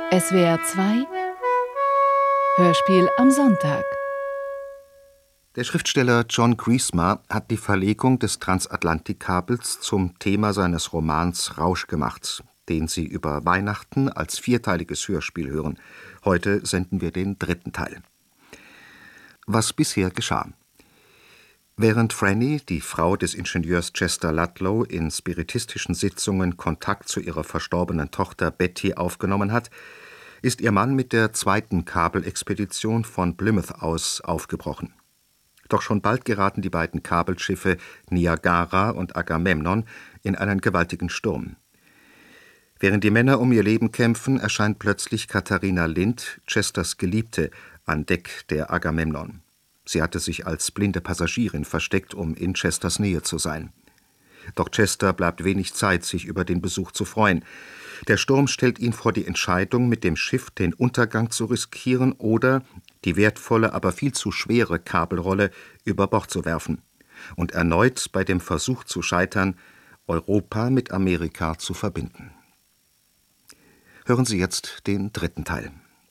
SWR 2 Hörspiel am Sonntag. Der Schriftsteller John Grießmer hat die Verlegung des Transatlantikkabels zum Thema seines Romans Rausch gemacht, den Sie über Weihnachten als vierteiliges Hörspiel hören. Heute senden wir den dritten Teil. Was bisher geschah. Während Franny, die Frau des Ingenieurs Chester Ludlow, in spiritistischen Sitzungen Kontakt zu ihrer verstorbenen Tochter Betty aufgenommen hat, ist ihr Mann mit der zweiten Kabelexpedition von Plymouth aus aufgebrochen. Doch schon bald geraten die beiden Kabelschiffe Niagara und Agamemnon in einen gewaltigen Sturm. Während die Männer um ihr Leben kämpfen, erscheint plötzlich Katharina Lind, Chesters Geliebte, an Deck der Agamemnon. Sie hatte sich als blinde Passagierin versteckt, um in Chesters Nähe zu sein. Doch Chester bleibt wenig Zeit, sich über den Besuch zu freuen. Der Sturm stellt ihn vor die Entscheidung, mit dem Schiff den Untergang zu riskieren oder die wertvolle, aber viel zu schwere Kabelrolle über Bord zu werfen und erneut bei dem Versuch zu scheitern, Europa mit Amerika zu verbinden. Hören Sie jetzt den dritten Teil.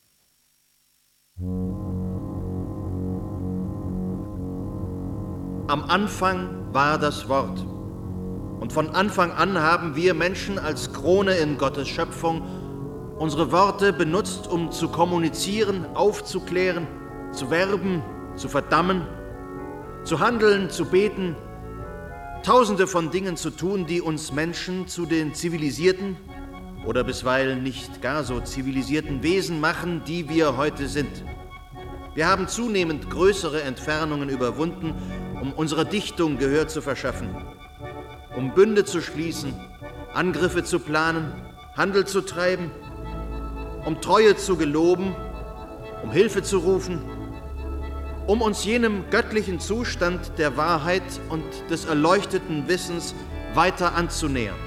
Am Anfang war das Wort. Und von Anfang an haben wir Menschen als Krone in Gottes Schöpfung unsere Worte benutzt, um zu kommunizieren, aufzuklären, zu werben, zu verdammen, zu handeln, zu beten, tausende von Dingen zu tun, die uns Menschen zu den zivilisierten oder bisweilen nicht gar so zivilisierten Wesen machen, die wir heute sind. Wir haben zunehmend größere Entfernungen überwunden, um unserer Dichtung Gehör zu verschaffen, um Bünde zu schließen, Angriffe zu planen, Handel zu treiben, um Treue zu geloben, um Hilfe zu rufen, um uns jenem göttlichen Zustand der Wahrheit und des erleuchteten Wissens weiter anzunähern.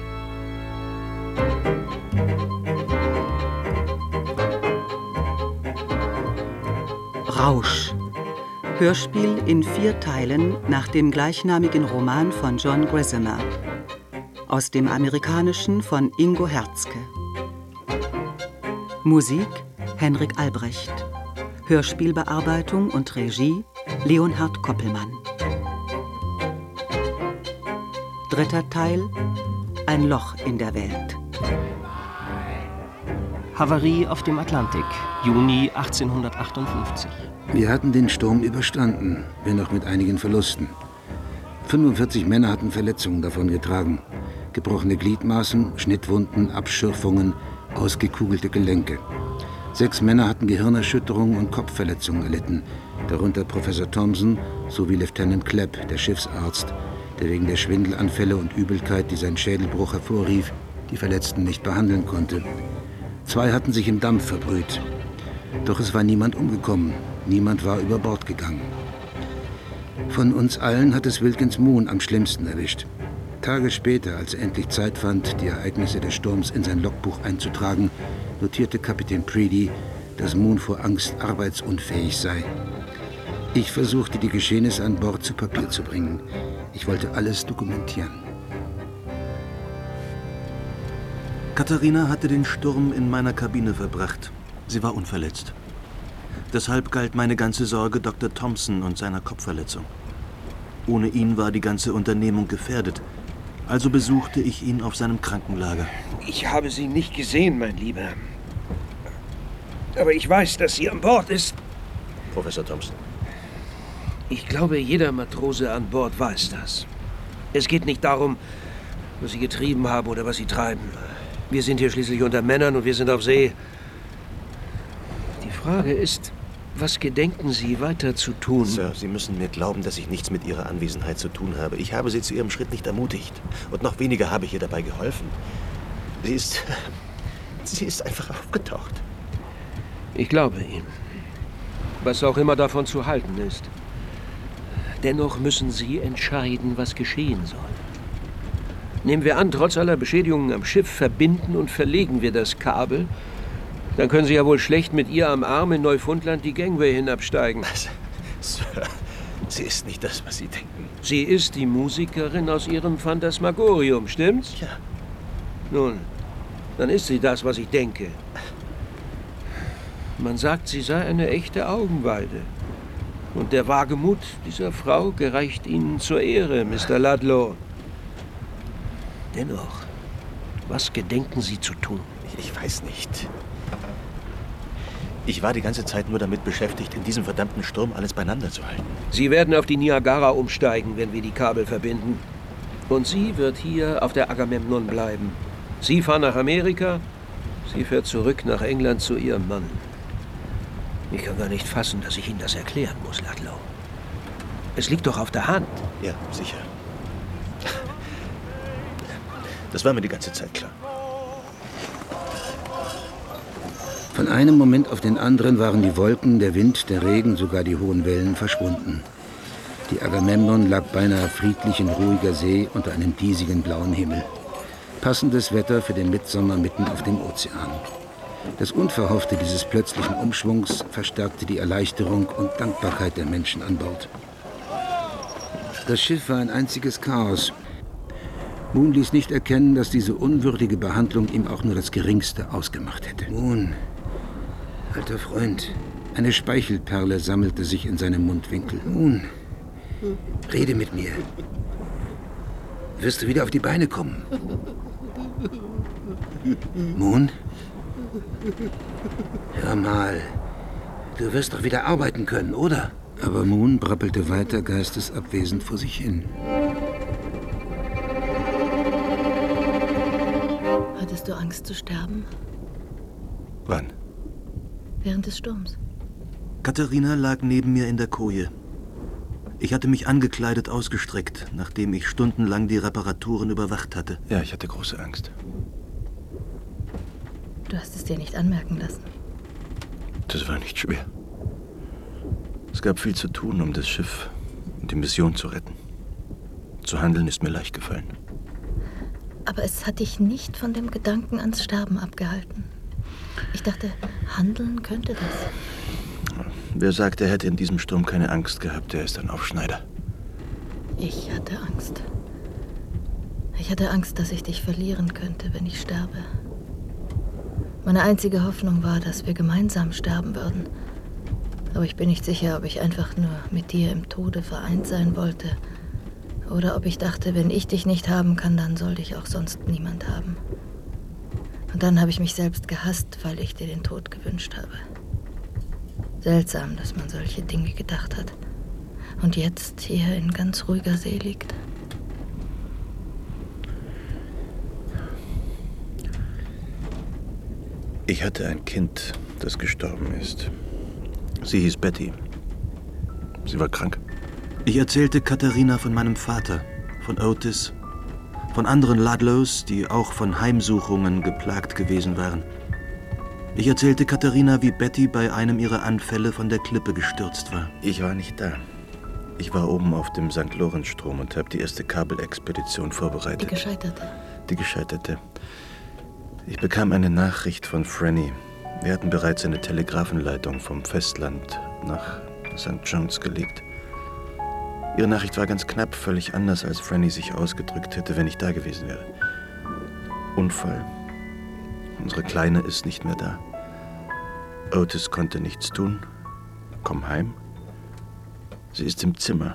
Rausch. Hörspiel in 4 Teilen nach dem gleichnamigen Roman von John Grießmer. Aus dem Amerikanischen von Ingo Herzke. Musik Henrik Albrecht. Hörspielbearbeitung und Regie Leonhard Koppelmann. Dritter Teil Ein Loch in der Welt. Havarie auf dem Atlantik, Juni 1858. Wir hatten den Sturm überstanden, wenn auch mit einigen Verlusten. 45 Männer hatten Verletzungen davongetragen. Gebrochene Gliedmaßen, Schnittwunden, Abschürfungen, ausgekugelte Gelenke. 6 Männer hatten Gehirnerschütterungen und Kopfverletzungen erlitten, darunter Professor Thompson sowie Lieutenant Clapp, der Schiffsarzt, der wegen der Schwindelanfälle und Übelkeit, die sein Schädelbruch hervorrief, die Verletzten nicht behandeln konnte. 2 hatten sich im Dampf verbrüht. Doch es war niemand umgekommen, niemand war über Bord gegangen. Von uns allen hat es Wilkins Moon am schlimmsten erwischt. Tage später, als er endlich Zeit fand, die Ereignisse des Sturms in sein Logbuch einzutragen, notierte Kapitän Preedy, dass Moon vor Angst arbeitsunfähig sei. Ich versuchte, die Geschehnisse an Bord zu Papier zu bringen. Ich wollte alles dokumentieren. Katharina hatte den Sturm in meiner Kabine verbracht. Sie war unverletzt. Deshalb galt meine ganze Sorge Dr. Thompson und seiner Kopfverletzung. Ohne ihn war die ganze Unternehmung gefährdet. Also besuchte ich ihn auf seinem Krankenlager. Ich habe sie nicht gesehen, mein Lieber. Aber ich weiß, dass sie an Bord ist. Professor Thompson. Ich glaube, jeder Matrose an Bord weiß das. Es geht nicht darum, was sie getrieben haben oder was sie treiben. Wir sind hier schließlich unter Männern und wir sind auf See. Die Frage ist, was gedenken Sie weiter zu tun? Sir, Sie müssen mir glauben, dass ich nichts mit Ihrer Anwesenheit zu tun habe. Ich habe Sie zu Ihrem Schritt nicht ermutigt. Und noch weniger habe ich ihr dabei geholfen. Sie ist einfach aufgetaucht. Ich glaube Ihnen. Was auch immer davon zu halten ist. Dennoch müssen Sie entscheiden, was geschehen soll. Nehmen wir an, trotz aller Beschädigungen am Schiff verbinden und verlegen wir das Kabel. Dann können Sie ja wohl schlecht mit ihr am Arm in Neufundland die Gangway hinabsteigen. Sir, sie ist nicht das, was Sie denken. Sie ist die Musikerin aus Ihrem Phantasmagorium, stimmt's? Ja. Nun, dann ist sie das, was ich denke. Man sagt, sie sei eine echte Augenweide. Und der Wagemut dieser Frau gereicht Ihnen zur Ehre, Mr. Ludlow. Dennoch, was gedenken Sie zu tun? Ich weiß nicht. Ich war die ganze Zeit nur damit beschäftigt, in diesem verdammten Sturm alles beieinander zu halten. Sie werden auf die Niagara umsteigen, wenn wir die Kabel verbinden. Und sie wird hier auf der Agamemnon bleiben. Sie fahren nach Amerika, sie fährt zurück nach England zu ihrem Mann. Ich kann gar nicht fassen, dass ich Ihnen das erklären muss, Ludlow. Es liegt doch auf der Hand. Ja, sicher. Das war mir die ganze Zeit klar. Von einem Moment auf den anderen waren die Wolken, der Wind, der Regen, sogar die hohen Wellen verschwunden. Die Agamemnon lag beinahe friedlich in ruhiger See unter einem diesigen blauen Himmel. Passendes Wetter für den Mitsommer mitten auf dem Ozean. Das Unverhoffte dieses plötzlichen Umschwungs verstärkte die Erleichterung und Dankbarkeit der Menschen an Bord. Das Schiff war ein einziges Chaos. Moon ließ nicht erkennen, dass diese unwürdige Behandlung ihm auch nur das Geringste ausgemacht hätte. Moon, alter Freund, eine Speichelperle sammelte sich in seinem Mundwinkel. Moon, rede mit mir. Wirst du wieder auf die Beine kommen? Moon? Hör mal, du wirst doch wieder arbeiten können, oder? Aber Moon brappelte weiter geistesabwesend vor sich hin. Hattest du Angst zu sterben? Wann? Während des Sturms. Katharina lag neben mir in der Koje. Ich hatte mich angekleidet ausgestreckt, nachdem ich stundenlang die Reparaturen überwacht hatte. Ja, ich hatte große Angst. Du hast es dir nicht anmerken lassen. Das war nicht schwer. Es gab viel zu tun, um das Schiff und die Mission zu retten. Zu handeln ist mir leicht gefallen. Aber es hat dich nicht von dem Gedanken ans Sterben abgehalten. Ich dachte, handeln könnte das. Wer sagt, er hätte in diesem Sturm keine Angst gehabt, der ist ein Aufschneider. Ich hatte Angst. Ich hatte Angst, dass ich dich verlieren könnte, wenn ich sterbe. Meine einzige Hoffnung war, dass wir gemeinsam sterben würden. Aber ich bin nicht sicher, ob ich einfach nur mit dir im Tode vereint sein wollte. Oder ob ich dachte, wenn ich dich nicht haben kann, dann soll dich auch sonst niemand haben. Und dann habe ich mich selbst gehasst, weil ich dir den Tod gewünscht habe. Seltsam, dass man solche Dinge gedacht hat. Und jetzt hier in ganz ruhiger See liegt. Ich hatte ein Kind, das gestorben ist. Sie hieß Betty. Sie war krank. Ich erzählte Katharina von meinem Vater, von Otis, von anderen Ludlows, die auch von Heimsuchungen geplagt gewesen waren. Ich erzählte Katharina, wie Betty bei einem ihrer Anfälle von der Klippe gestürzt war. Ich war nicht da. Ich war oben auf dem St. Lorenzstrom und habe die erste Kabelexpedition vorbereitet. Die gescheiterte. Ich bekam eine Nachricht von Franny. Wir hatten bereits eine Telegrafenleitung vom Festland nach St. John's gelegt. Ihre Nachricht war ganz knapp, völlig anders, als Franny sich ausgedrückt hätte, wenn ich da gewesen wäre. Unfall. Unsere Kleine ist nicht mehr da. Otis konnte nichts tun. Komm heim. Sie ist im Zimmer.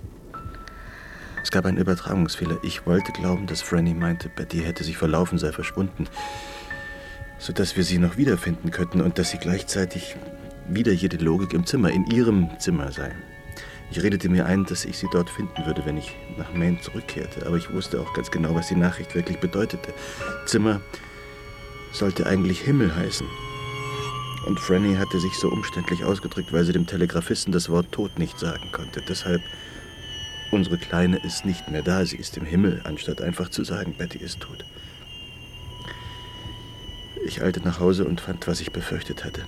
Es gab einen Übertragungsfehler. Ich wollte glauben, dass Franny meinte, Betty hätte sich verlaufen, sei verschwunden, sodass wir sie noch wiederfinden könnten und dass sie gleichzeitig wieder jede Logik im Zimmer, in ihrem Zimmer sei. Ich redete mir ein, dass ich sie dort finden würde, wenn ich nach Maine zurückkehrte. Aber ich wusste auch ganz genau, was die Nachricht wirklich bedeutete. Zimmer sollte eigentlich Himmel heißen. Und Franny hatte sich so umständlich ausgedrückt, weil sie dem Telegrafisten das Wort Tod nicht sagen konnte. Deshalb, unsere Kleine ist nicht mehr da, sie ist im Himmel, anstatt einfach zu sagen, Betty ist tot. Ich eilte nach Hause und fand, was ich befürchtet hatte.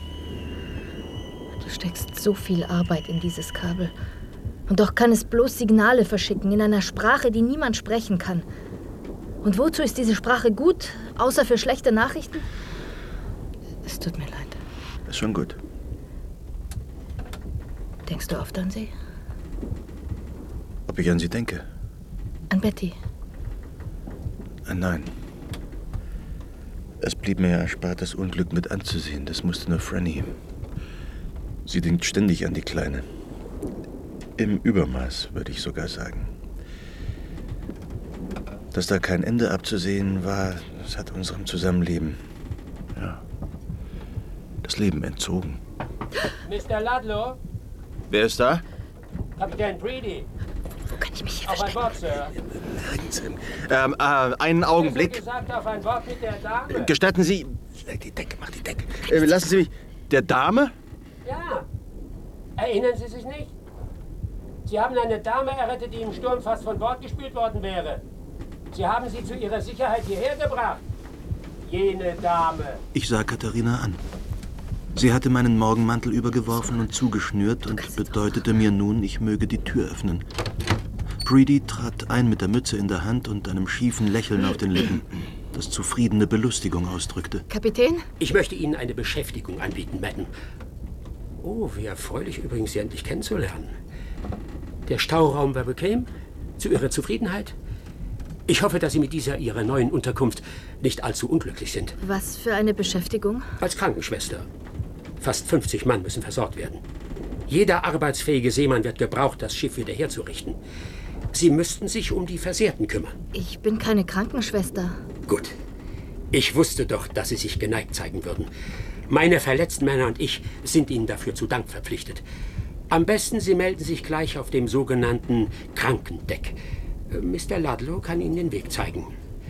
Du steckst so viel Arbeit in dieses Kabel. Und doch kann es bloß Signale verschicken in einer Sprache, die niemand sprechen kann. Und wozu ist diese Sprache gut, außer für schlechte Nachrichten? Es tut mir leid. Ist schon gut. Denkst du oft an sie? Ob ich an sie denke? An Betty? Nein. Es blieb mir ja erspart, das Unglück mit anzusehen. Das musste nur Franny. Sie denkt ständig an die Kleine. Im Übermaß, würde ich sogar sagen. Dass da kein Ende abzusehen war, das hat unserem Zusammenleben, ja, das Leben entzogen. Mr. Ludlow? Wer ist da? Kapitän Breedy. Wo kann ich mich hier Auf ein Wort, Sir. Einen Augenblick. Gesagt, auf ein Wort mit der Dame. Gestatten Sie... Die Decke, mach die Decke. Lassen Sie mich... Der Dame? Ja. Erinnern Sie sich nicht? Sie haben eine Dame errettet, die im Sturm fast von Bord gespült worden wäre. Sie haben sie zu ihrer Sicherheit hierher gebracht. Jene Dame. Ich sah Katharina an. Sie hatte meinen Morgenmantel übergeworfen und zugeschnürt und bedeutete mir nun, ich möge die Tür öffnen. Breedy trat ein mit der Mütze in der Hand und einem schiefen Lächeln auf den Lippen, das zufriedene Belustigung ausdrückte. Kapitän? Ich möchte Ihnen eine Beschäftigung anbieten, Madden. Oh, wie erfreulich übrigens, Sie endlich kennenzulernen. Der Stauraum war bequem, zu Ihrer Zufriedenheit. Ich hoffe, dass Sie mit dieser Ihrer neuen Unterkunft nicht allzu unglücklich sind. Was für eine Beschäftigung? Als Krankenschwester. Fast 50 Mann müssen versorgt werden. Jeder arbeitsfähige Seemann wird gebraucht, das Schiff wieder herzurichten. Sie müssten sich um die Versehrten kümmern. Ich bin keine Krankenschwester. Gut. Ich wusste doch, dass Sie sich geneigt zeigen würden. Meine verletzten Männer und ich sind Ihnen dafür zu Dank verpflichtet. Am besten, Sie melden sich gleich auf dem sogenannten Krankendeck. Mr. Ludlow kann Ihnen den Weg zeigen.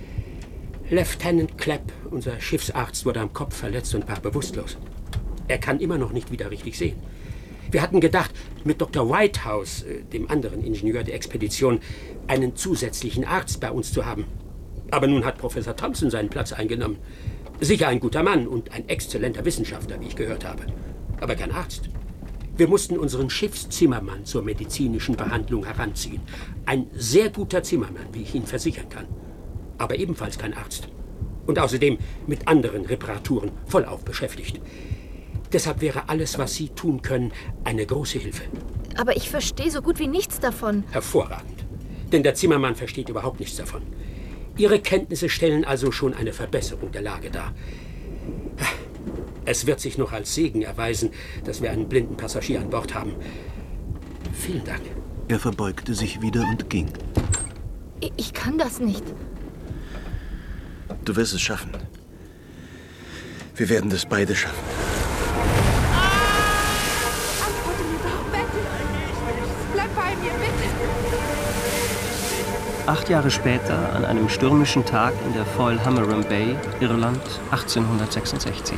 Lieutenant Clapp, unser Schiffsarzt, wurde am Kopf verletzt und war bewusstlos. Er kann immer noch nicht wieder richtig sehen. Wir hatten gedacht, mit Dr. Whitehouse, dem anderen Ingenieur der Expedition, einen zusätzlichen Arzt bei uns zu haben. Aber nun hat Professor Thompson seinen Platz eingenommen. Sicher ein guter Mann und ein exzellenter Wissenschaftler, wie ich gehört habe. Aber kein Arzt. Wir mussten unseren Schiffszimmermann zur medizinischen Behandlung heranziehen. Ein sehr guter Zimmermann, wie ich Ihnen versichern kann. Aber ebenfalls kein Arzt. Und außerdem mit anderen Reparaturen vollauf beschäftigt. Deshalb wäre alles, was Sie tun können, eine große Hilfe. Aber ich verstehe so gut wie nichts davon. Hervorragend. Denn der Zimmermann versteht überhaupt nichts davon. Ihre Kenntnisse stellen also schon eine Verbesserung der Lage dar. Es wird sich noch als Segen erweisen, dass wir einen blinden Passagier an Bord haben. Vielen Dank. Er verbeugte sich wieder und ging. Ich kann das nicht. Du wirst es schaffen. Wir werden das beide schaffen. Antworte mir doch, bitte. Bleib bei mir, bitte. 8 Jahre später, an einem stürmischen Tag in der Foyle-Hammerum Bay, Irland, 1866.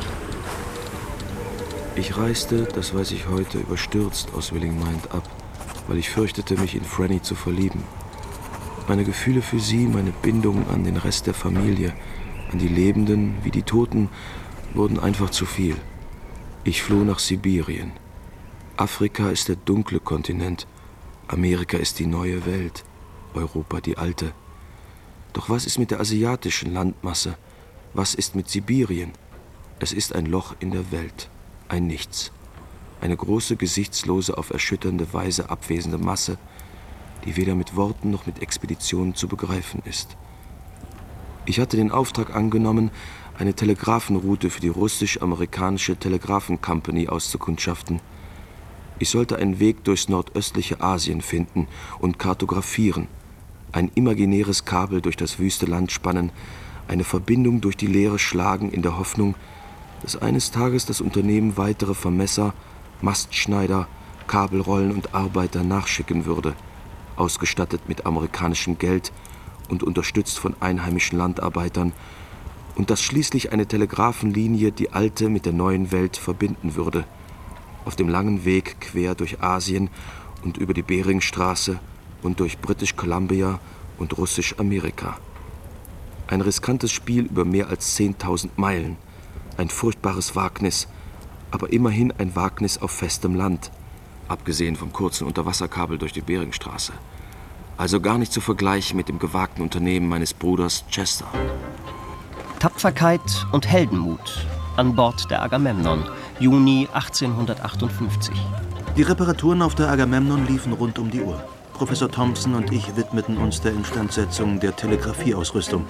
Ich reiste, das weiß ich heute, überstürzt aus Willing Mind ab, weil ich fürchtete, mich in Franny zu verlieben. Meine Gefühle für sie, meine Bindung an den Rest der Familie, an die Lebenden wie die Toten, wurden einfach zu viel. Ich floh nach Sibirien. Afrika ist der dunkle Kontinent, Amerika ist die neue Welt, Europa die alte. Doch was ist mit der asiatischen Landmasse? Was ist mit Sibirien? Es ist ein Loch in der Welt. Ein Nichts. Eine große, gesichtslose, auf erschütternde Weise abwesende Masse, die weder mit Worten noch mit Expeditionen zu begreifen ist. Ich hatte den Auftrag angenommen, eine Telegrafenroute für die russisch-amerikanische Telegraphen-Company auszukundschaften. Ich sollte einen Weg durchs nordöstliche Asien finden und kartografieren, ein imaginäres Kabel durch das wüste Land spannen, eine Verbindung durch die Leere schlagen in der Hoffnung, dass eines Tages das Unternehmen weitere Vermesser, Mastschneider, Kabelrollen und Arbeiter nachschicken würde, ausgestattet mit amerikanischem Geld und unterstützt von einheimischen Landarbeitern, und dass schließlich eine Telegrafenlinie die alte mit der neuen Welt verbinden würde, auf dem langen Weg quer durch Asien und über die Beringstraße und durch British Columbia und Russisch-Amerika. Ein riskantes Spiel über mehr als 10.000 Meilen, ein furchtbares Wagnis, aber immerhin ein Wagnis auf festem Land, abgesehen vom kurzen Unterwasserkabel durch die Beringstraße. Also gar nicht zu vergleichen mit dem gewagten Unternehmen meines Bruders Chester. Tapferkeit und Heldenmut an Bord der Agamemnon, Juni 1858. Die Reparaturen auf der Agamemnon liefen rund um die Uhr. Professor Thompson und ich widmeten uns der Instandsetzung der Telegrafieausrüstung.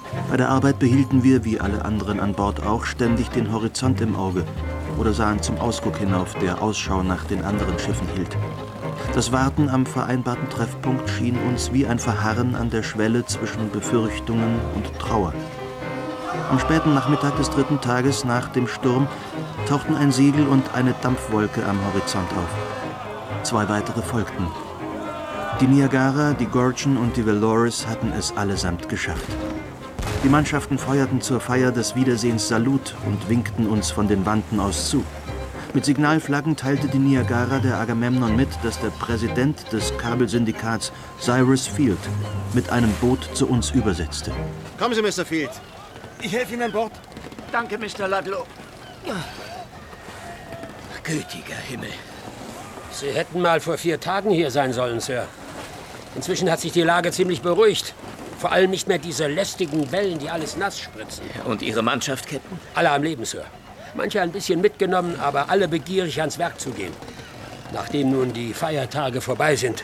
Bei der Arbeit behielten wir, wie alle anderen an Bord auch, ständig den Horizont im Auge oder sahen zum Ausguck hinauf, der Ausschau nach den anderen Schiffen hielt. Das Warten am vereinbarten Treffpunkt schien uns wie ein Verharren an der Schwelle zwischen Befürchtungen und Trauer. Am späten Nachmittag des 3. Tages nach dem Sturm tauchten ein Segel und eine Dampfwolke am Horizont auf. 2 weitere folgten. Die Niagara, die Gorgon und die Valoris hatten es allesamt geschafft. Die Mannschaften feuerten zur Feier des Wiedersehens Salut und winkten uns von den Wanten aus zu. Mit Signalflaggen teilte die Niagara der Agamemnon mit, dass der Präsident des Kabelsyndikats, Cyrus Field, mit einem Boot zu uns übersetzte. Kommen Sie, Mr. Field. Ich helfe Ihnen an Bord. Danke, Mr. Ludlow. Gütiger Himmel. Sie hätten mal vor 4 Tagen hier sein sollen, Sir. Inzwischen hat sich die Lage ziemlich beruhigt. Vor allem nicht mehr diese lästigen Wellen, die alles nass spritzen. Und Ihre Mannschaft, Captain? Alle am Leben, Sir. Manche ein bisschen mitgenommen, aber alle begierig ans Werk zu gehen. Nachdem nun die Feiertage vorbei sind.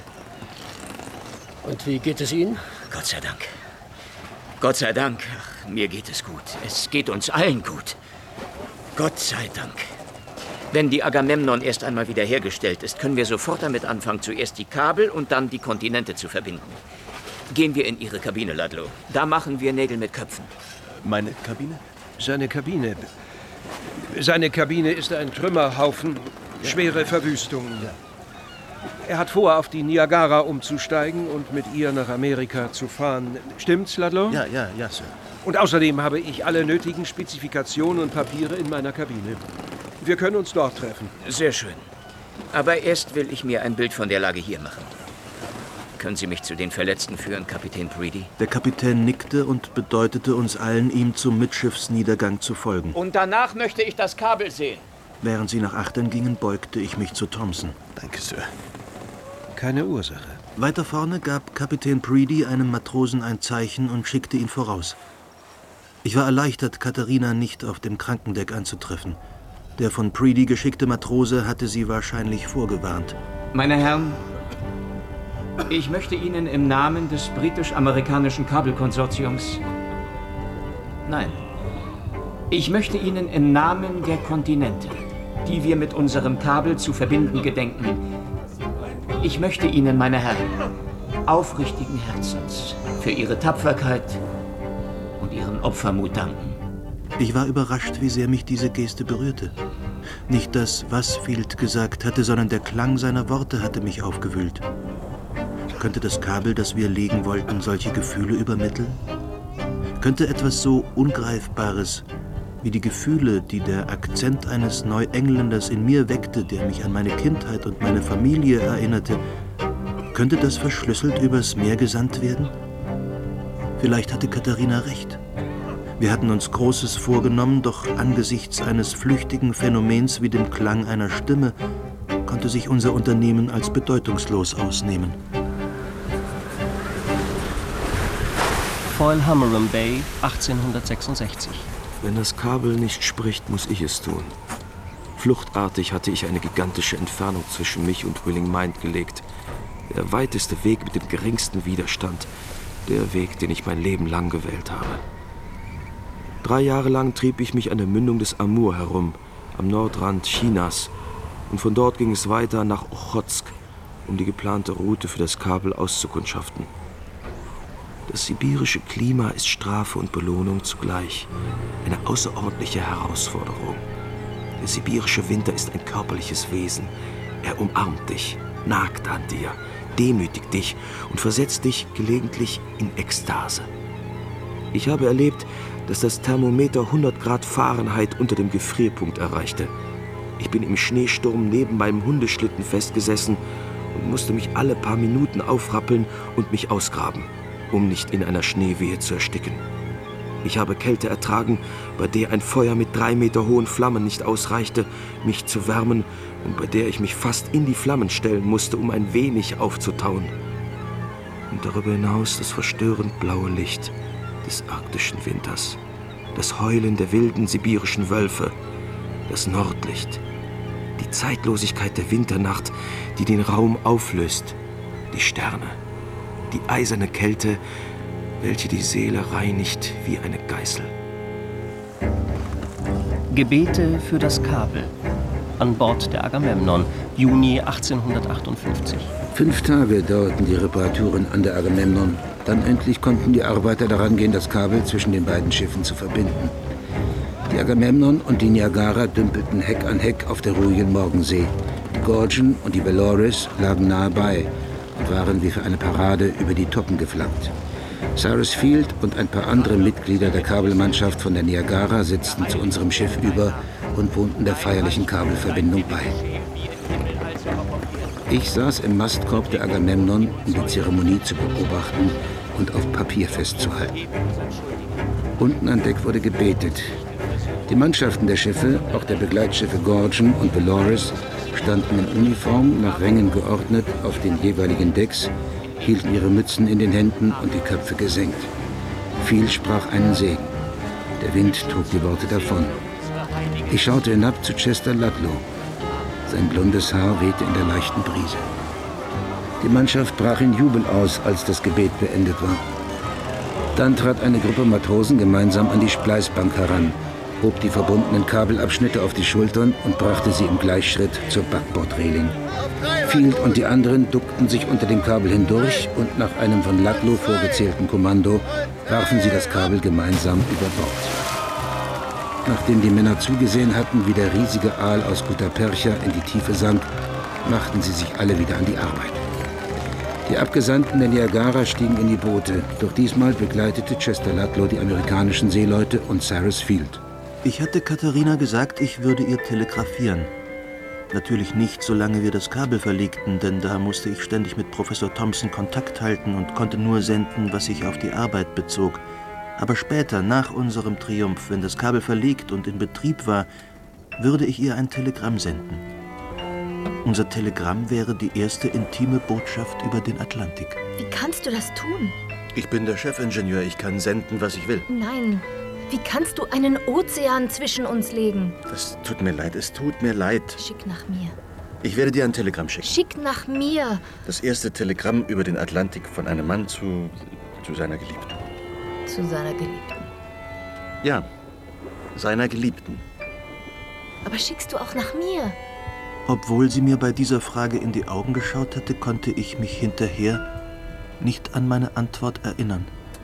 Und wie geht es Ihnen? Gott sei Dank. Gott sei Dank. Ach, mir geht es gut. Es geht uns allen gut. Gott sei Dank. Wenn die Agamemnon erst einmal wiederhergestellt ist, können wir sofort damit anfangen, zuerst die Kabel und dann die Kontinente zu verbinden. Gehen wir in Ihre Kabine, Ludlow. Da machen wir Nägel mit Köpfen. Meine Kabine? Seine Kabine. Seine Kabine ist ein Trümmerhaufen, schwere Verwüstung. Ja. Er hat vor, auf die Niagara umzusteigen und mit ihr nach Amerika zu fahren. Stimmt's, Ludlow? Ja, Sir. Und außerdem habe ich alle nötigen Spezifikationen und Papiere in meiner Kabine. Wir können uns dort treffen. Sehr schön. Aber erst will ich mir ein Bild von der Lage hier machen. Können Sie mich zu den Verletzten führen, Kapitän Preedy? Der Kapitän nickte und bedeutete uns allen, ihm zum Mittelschiffsniedergang zu folgen. Und danach möchte ich das Kabel sehen. Während sie nach Achtern gingen, beugte ich mich zu Thompson. Danke, Sir. Keine Ursache. Weiter vorne gab Kapitän Preedy einem Matrosen ein Zeichen und schickte ihn voraus. Ich war erleichtert, Katharina nicht auf dem Krankendeck anzutreffen. Der von Preedy geschickte Matrose hatte sie wahrscheinlich vorgewarnt. Meine Herren, ich möchte Ihnen im Namen des britisch-amerikanischen Kabelkonsortiums... Nein. Ich möchte Ihnen im Namen der Kontinente, die wir mit unserem Kabel zu verbinden gedenken, ich möchte Ihnen, meine Herren, aufrichtigen Herzens für Ihre Tapferkeit und Ihren Opfermut danken. Ich war überrascht, wie sehr mich diese Geste berührte. Nicht das, was Field gesagt hatte, sondern der Klang seiner Worte hatte mich aufgewühlt. Könnte das Kabel, das wir legen wollten, solche Gefühle übermitteln? Könnte etwas so Ungreifbares wie die Gefühle, die der Akzent eines Neuengländers in mir weckte, der mich an meine Kindheit und meine Familie erinnerte, könnte das verschlüsselt übers Meer gesandt werden? Vielleicht hatte Katharina recht. Wir hatten uns Großes vorgenommen, doch angesichts eines flüchtigen Phänomens wie dem Klang einer Stimme konnte sich unser Unternehmen als bedeutungslos ausnehmen. Foilhammerum Bay, 1866. Wenn das Kabel nicht spricht, muss ich es tun. Fluchtartig hatte ich eine gigantische Entfernung zwischen mich und Willing Mind gelegt. Der weiteste Weg mit dem geringsten Widerstand. Der Weg, den ich mein Leben lang gewählt habe. 3 Jahre lang trieb ich mich an der Mündung des Amur herum, am Nordrand Chinas. Und von dort ging es weiter nach Ochotsk, um die geplante Route für das Kabel auszukundschaften. Das sibirische Klima ist Strafe und Belohnung zugleich. Eine außerordentliche Herausforderung. Der sibirische Winter ist ein körperliches Wesen. Er umarmt dich, nagt an dir, demütigt dich und versetzt dich gelegentlich in Ekstase. Ich habe erlebt, dass das Thermometer 100 Grad Fahrenheit unter dem Gefrierpunkt erreichte. Ich bin im Schneesturm neben meinem Hundeschlitten festgesessen und musste mich alle paar Minuten aufrappeln und mich ausgraben, um nicht in einer Schneewehe zu ersticken. Ich habe Kälte ertragen, bei der ein Feuer mit 3 Meter hohen Flammen nicht ausreichte, mich zu wärmen und bei der ich mich fast in die Flammen stellen musste, um ein wenig aufzutauen. Und darüber hinaus das verstörend blaue Licht des arktischen Winters, das Heulen der wilden sibirischen Wölfe, das Nordlicht, die Zeitlosigkeit der Winternacht, die den Raum auflöst, die Sterne, die eiserne Kälte, welche die Seele reinigt wie eine Geißel. Gebete für das Kabel. An Bord der Agamemnon, Juni 1858. 5 Tage dauerten die Reparaturen an der Agamemnon. Dann endlich konnten die Arbeiter daran gehen, das Kabel zwischen den beiden Schiffen zu verbinden. Die Agamemnon und die Niagara dümpelten Heck an Heck auf der ruhigen Morgensee. Die Gorgon und die Valoris lagen nahe bei und waren wie für eine Parade über die Toppen geflaggt. Cyrus Field und ein paar andere Mitglieder der Kabelmannschaft von der Niagara setzten zu unserem Schiff über und wohnten der feierlichen Kabelverbindung bei. Ich saß im Mastkorb der Agamemnon, um die Zeremonie zu beobachten und auf Papier festzuhalten. Unten an Deck wurde gebetet. Die Mannschaften der Schiffe, auch der Begleitschiffe Gorgon und Valoris, standen in Uniform, nach Rängen geordnet, auf den jeweiligen Decks, hielten ihre Mützen in den Händen und die Köpfe gesenkt. Viel sprach einen Segen. Der Wind trug die Worte davon. Ich schaute hinab zu Chester Ludlow. Sein blondes Haar wehte in der leichten Brise. Die Mannschaft brach in Jubel aus, als das Gebet beendet war. Dann trat eine Gruppe Matrosen gemeinsam an die Spleißbank heran, hob die verbundenen Kabelabschnitte auf die Schultern und brachte sie im Gleichschritt zur Backbordreling. Field und die anderen duckten sich unter dem Kabel hindurch und nach einem von Ludlow vorgezählten Kommando warfen sie das Kabel gemeinsam über Bord. Nachdem die Männer zugesehen hatten, wie der riesige Aal aus Gutta-Percha in die Tiefe sank, machten sie sich alle wieder an die Arbeit. Die Abgesandten der Niagara stiegen in die Boote, doch diesmal begleitete Chester Ludlow die amerikanischen Seeleute und Cyrus Field. Ich hatte Katharina gesagt, ich würde ihr telegrafieren. Natürlich nicht, solange wir das Kabel verlegten, denn da musste ich ständig mit Professor Thompson Kontakt halten und konnte nur senden, was sich auf die Arbeit bezog. Aber später, nach unserem Triumph, wenn das Kabel verlegt und in Betrieb war, würde ich ihr ein Telegramm senden. Unser Telegramm wäre die erste intime Botschaft über den Atlantik. Wie kannst du das tun? Ich bin der Chefingenieur, ich kann senden, was ich will. Nein. Wie kannst du einen Ozean zwischen uns legen? Das tut mir leid, es tut mir leid. Schick nach mir. Ich werde dir ein Telegramm schicken. Schick nach mir. Das erste Telegramm über den Atlantik von einem Mann zu seiner Geliebten. Zu seiner Geliebten? Ja, seiner Geliebten. Aber schickst du auch nach mir? Obwohl sie mir bei dieser Frage in die Augen geschaut hatte, konnte ich mich hinterher nicht an meine Antwort erinnern.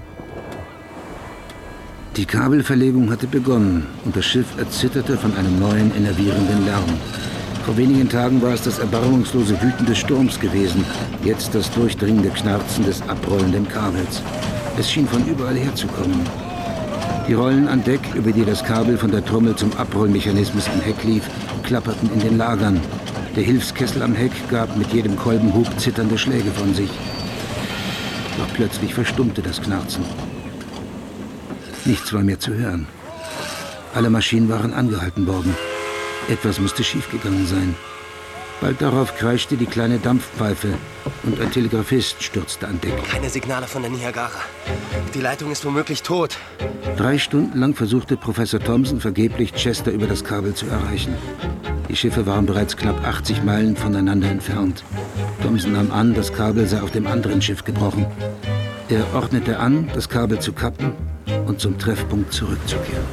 Die Kabelverlegung hatte begonnen und das Schiff erzitterte von einem neuen, enervierenden Lärm. Vor wenigen Tagen war es das erbarmungslose Wüten des Sturms gewesen, jetzt das durchdringende Knarzen des abrollenden Kabels. Es schien von überall herzukommen. Die Rollen an Deck, über die das Kabel von der Trommel zum Abrollmechanismus im Heck lief, klapperten in den Lagern. Der Hilfskessel am Heck gab mit jedem Kolbenhub zitternde Schläge von sich. Doch plötzlich verstummte das Knarzen. Nichts war mehr zu hören. Alle Maschinen waren angehalten worden. Etwas musste schiefgegangen sein. Bald darauf kreischte die kleine Dampfpfeife und ein Telegrafist stürzte an Deck. Keine Signale von der Niagara. Die Leitung ist womöglich tot. 3 Stunden lang versuchte Professor Thompson vergeblich, Chester über das Kabel zu erreichen. Die Schiffe waren bereits knapp 80 Meilen voneinander entfernt. Thompson nahm an, das Kabel sei auf dem anderen Schiff gebrochen. Er ordnete an, das Kabel zu kappen und zum Treffpunkt zurückzukehren.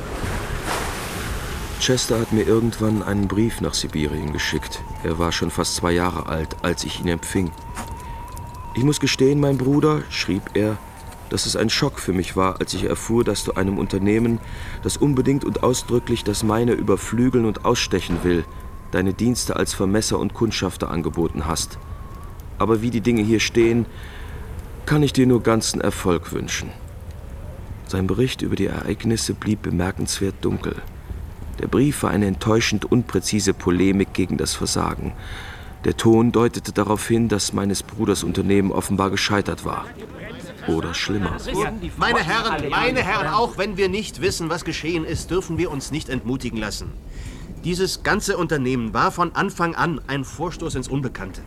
Chester hat mir irgendwann einen Brief nach Sibirien geschickt. Er war schon fast 2 Jahre alt, als ich ihn empfing. Ich muss gestehen, mein Bruder, schrieb er, dass es ein Schock für mich war, als ich erfuhr, dass du einem Unternehmen, das unbedingt und ausdrücklich das meine überflügeln und ausstechen will, deine Dienste als Vermesser und Kundschafter angeboten hast. Aber wie die Dinge hier stehen, kann ich dir nur ganzen Erfolg wünschen. Sein Bericht über die Ereignisse blieb bemerkenswert dunkel. Der Brief war eine enttäuschend unpräzise Polemik gegen das Versagen. Der Ton deutete darauf hin, dass meines Bruders Unternehmen offenbar gescheitert war. Oder schlimmer. Meine Herren, auch wenn wir nicht wissen, was geschehen ist, dürfen wir uns nicht entmutigen lassen. Dieses ganze Unternehmen war von Anfang an ein Vorstoß ins Unbekannte.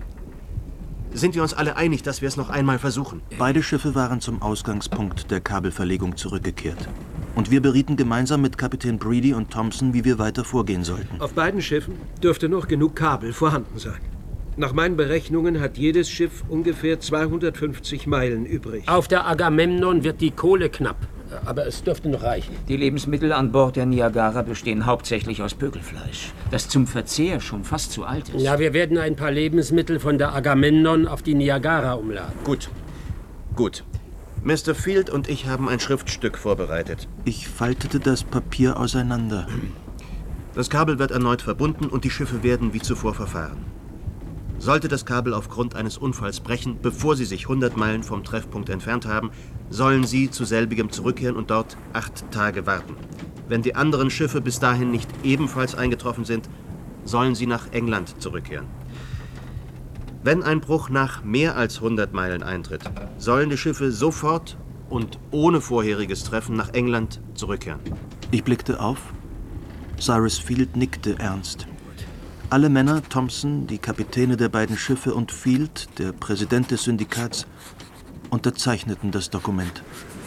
Sind wir uns alle einig, dass wir es noch einmal versuchen? Beide Schiffe waren zum Ausgangspunkt der Kabelverlegung zurückgekehrt. Und wir berieten gemeinsam mit Kapitän Breedy und Thompson, wie wir weiter vorgehen sollten. Auf beiden Schiffen dürfte noch genug Kabel vorhanden sein. Nach meinen Berechnungen hat jedes Schiff ungefähr 250 Meilen übrig. Auf der Agamemnon wird die Kohle knapp, aber es dürfte noch reichen. Die Lebensmittel an Bord der Niagara bestehen hauptsächlich aus Pökelfleisch, das zum Verzehr schon fast zu alt ist. Ja, wir werden ein paar Lebensmittel von der Agamemnon auf die Niagara umladen. Gut. Mr. Field und ich haben ein Schriftstück vorbereitet. Ich faltete das Papier auseinander. Das Kabel wird erneut verbunden und die Schiffe werden wie zuvor verfahren. Sollte das Kabel aufgrund eines Unfalls brechen, bevor sie sich 100 Meilen vom Treffpunkt entfernt haben, sollen sie zu selbigem zurückkehren und dort 8 Tage warten. Wenn die anderen Schiffe bis dahin nicht ebenfalls eingetroffen sind, sollen sie nach England zurückkehren. Wenn ein Bruch nach mehr als 100 Meilen eintritt, sollen die Schiffe sofort und ohne vorheriges Treffen nach England zurückkehren. Ich blickte auf. Cyrus Field nickte ernst. Alle Männer, Thompson, die Kapitäne der beiden Schiffe und Field, der Präsident des Syndikats, unterzeichneten das Dokument.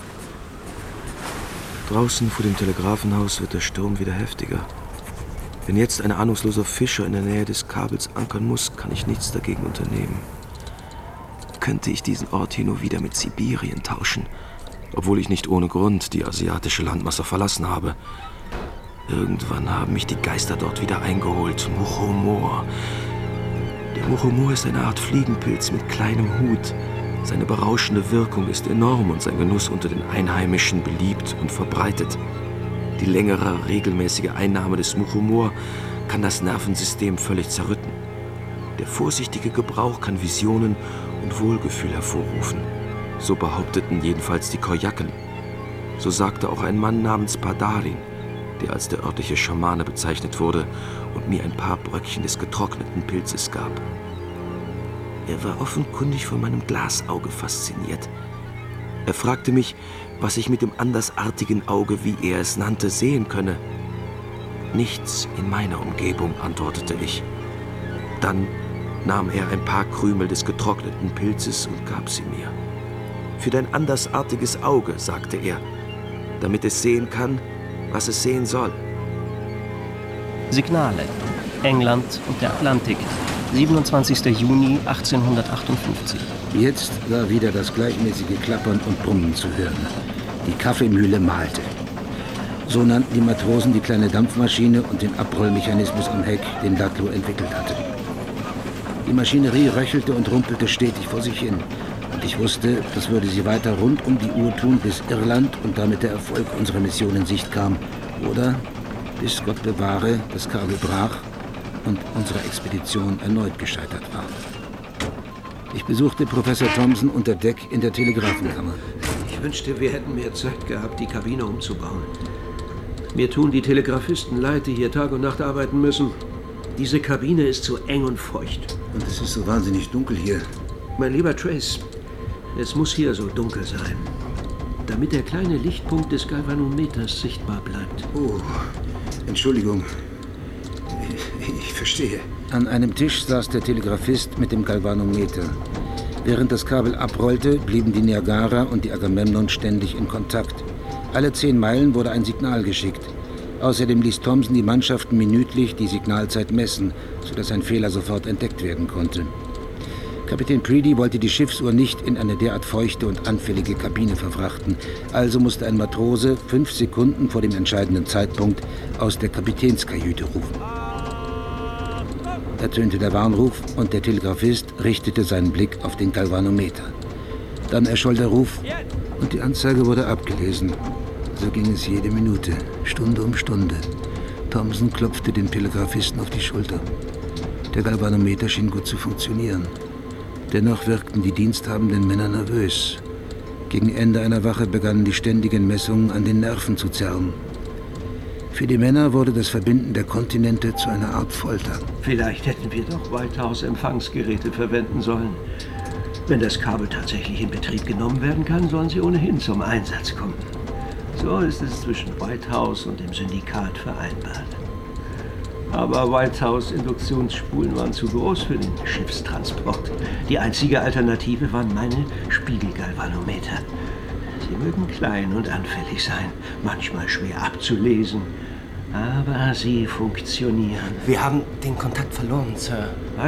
Draußen vor dem Telegrafenhaus wird der Sturm wieder heftiger. Wenn jetzt ein ahnungsloser Fischer in der Nähe des Kabels ankern muss, kann ich nichts dagegen unternehmen. Könnte ich diesen Ort hier nur wieder mit Sibirien tauschen, obwohl ich nicht ohne Grund die asiatische Landmasse verlassen habe. Irgendwann haben mich die Geister dort wieder eingeholt. Muchomor. Der Muchomor ist eine Art Fliegenpilz mit kleinem Hut. Seine berauschende Wirkung ist enorm und sein Genuss unter den Einheimischen beliebt und verbreitet. Die längere, regelmäßige Einnahme des Muchomor kann das Nervensystem völlig zerrütten. Der vorsichtige Gebrauch kann Visionen und Wohlgefühl hervorrufen. So behaupteten jedenfalls die Koyaken. So sagte auch ein Mann namens Padarin, der als der örtliche Schamane bezeichnet wurde und mir ein paar Bröckchen des getrockneten Pilzes gab. Er war offenkundig von meinem Glasauge fasziniert. Er fragte mich, was ich mit dem andersartigen Auge, wie er es nannte, sehen könne. Nichts in meiner Umgebung, antwortete ich. Dann nahm er ein paar Krümel des getrockneten Pilzes und gab sie mir. Für dein andersartiges Auge, sagte er, damit es sehen kann, was es sehen soll. Signale. England und der Atlantik. 27. Juni 1858. Jetzt war wieder das gleichmäßige Klappern und Brummen zu hören. Die Kaffeemühle mahlte. So nannten die Matrosen die kleine Dampfmaschine und den Abrollmechanismus am Heck, den Ludlow entwickelt hatte. Die Maschinerie röchelte und rumpelte stetig vor sich hin. Und ich wusste, das würde sie weiter rund um die Uhr tun, bis Irland und damit der Erfolg unserer Mission in Sicht kam. Oder bis, Gott bewahre, das Kabel brach und unsere Expedition erneut gescheitert war. Ich besuchte Professor Thompson unter Deck in der Telegrafenkammer. Ich wünschte, wir hätten mehr Zeit gehabt, die Kabine umzubauen. Mir tun die Telegrafisten leid, die hier Tag und Nacht arbeiten müssen. Diese Kabine ist zu eng und feucht. Und es ist so wahnsinnig dunkel hier. Mein lieber Trace, es muss hier so dunkel sein, damit der kleine Lichtpunkt des Galvanometers sichtbar bleibt. Oh, Entschuldigung. Ich verstehe. An einem Tisch saß der Telegrafist mit dem Galvanometer. Während das Kabel abrollte, blieben die Niagara und die Agamemnon ständig in Kontakt. Alle 10 Meilen wurde ein Signal geschickt. Außerdem ließ Thompson die Mannschaften minütlich die Signalzeit messen, sodass ein Fehler sofort entdeckt werden konnte. Kapitän Preedy wollte die Schiffsuhr nicht in eine derart feuchte und anfällige Kabine verfrachten. Also musste ein Matrose 5 Sekunden vor dem entscheidenden Zeitpunkt aus der Kapitänskajüte rufen. Ertönte der Warnruf und der Telegrafist richtete seinen Blick auf den Galvanometer. Dann erscholl der Ruf und die Anzeige wurde abgelesen. So ging es jede Minute, Stunde um Stunde. Thompson klopfte dem Telegrafisten auf die Schulter. Der Galvanometer schien gut zu funktionieren. Dennoch wirkten die diensthabenden Männer nervös. Gegen Ende einer Wache begannen die ständigen Messungen an den Nerven zu zerren. Für die Männer wurde das Verbinden der Kontinente zu einer Art Folter. Vielleicht hätten wir doch Whitehouse-Empfangsgeräte verwenden sollen. Wenn das Kabel tatsächlich in Betrieb genommen werden kann, sollen sie ohnehin zum Einsatz kommen. So ist es zwischen Whitehouse und dem Syndikat vereinbart. Aber Whitehouse-Induktionsspulen waren zu groß für den Schiffstransport. Die einzige Alternative waren meine Spiegelgalvanometer. Sie mögen klein und anfällig sein, manchmal schwer abzulesen, aber sie funktionieren. Wir haben den Kontakt verloren, Sir. Was?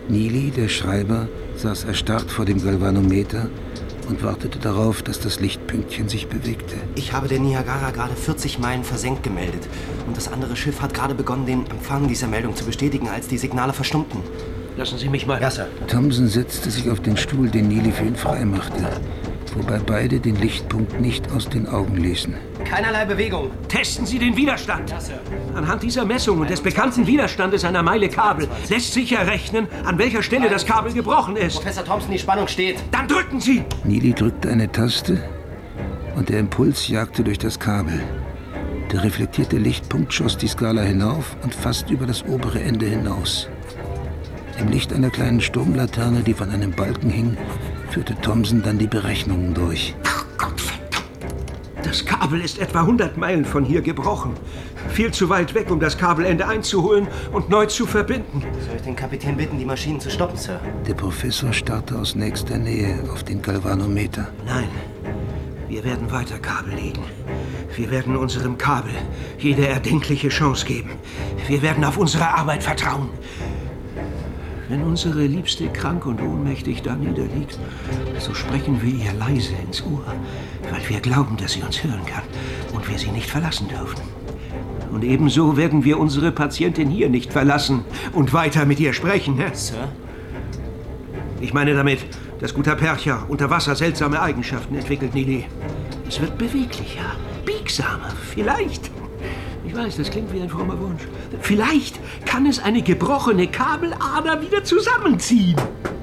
Neely, der Schreiber, saß erstarrt vor dem Galvanometer und wartete darauf, dass das Lichtpünktchen sich bewegte. Ich habe den Niagara gerade 40 Meilen versenkt gemeldet. Und das andere Schiff hat gerade begonnen, den Empfang dieser Meldung zu bestätigen, als die Signale verstummten. Lassen Sie mich mal. Ja, Sir. Thomson setzte sich auf den Stuhl, den Neely für ihn freimachte, wobei beide den Lichtpunkt nicht aus den Augen ließen. Keinerlei Bewegung. Testen Sie den Widerstand. Ja, Sir. Anhand dieser Messung und des bekannten Widerstandes einer Meile Kabel lässt sich errechnen, an welcher Stelle das Kabel gebrochen ist. Professor Thomson, die Spannung steht. Dann drücken Sie! Neely drückte eine Taste und der Impuls jagte durch das Kabel. Der reflektierte Lichtpunkt schoss die Skala hinauf und fast über das obere Ende hinaus. Im Licht einer kleinen Sturmlaterne, die von einem Balken hing, führte Thomson dann die Berechnungen durch. Ach Gott, verdammt! Das Kabel ist etwa 100 Meilen von hier gebrochen. Viel zu weit weg, um das Kabelende einzuholen und neu zu verbinden. Soll ich den Kapitän bitten, die Maschinen zu stoppen, Sir? Der Professor starrte aus nächster Nähe auf den Galvanometer. Nein, wir werden weiter Kabel legen. Wir werden unserem Kabel jede erdenkliche Chance geben. Wir werden auf unsere Arbeit vertrauen. Wenn unsere Liebste krank und ohnmächtig da niederliegt, so sprechen wir ihr leise ins Ohr, weil wir glauben, dass sie uns hören kann und wir sie nicht verlassen dürfen. Und ebenso werden wir unsere Patientin hier nicht verlassen und weiter mit ihr sprechen, ne? Sir? Ich meine damit, dass Guter Percha unter Wasser seltsame Eigenschaften entwickelt, Neely. Es wird beweglicher, biegsamer, vielleicht. Ich weiß, das klingt wie ein frommer Wunsch. Vielleicht kann es eine gebrochene Kabelader wieder zusammenziehen.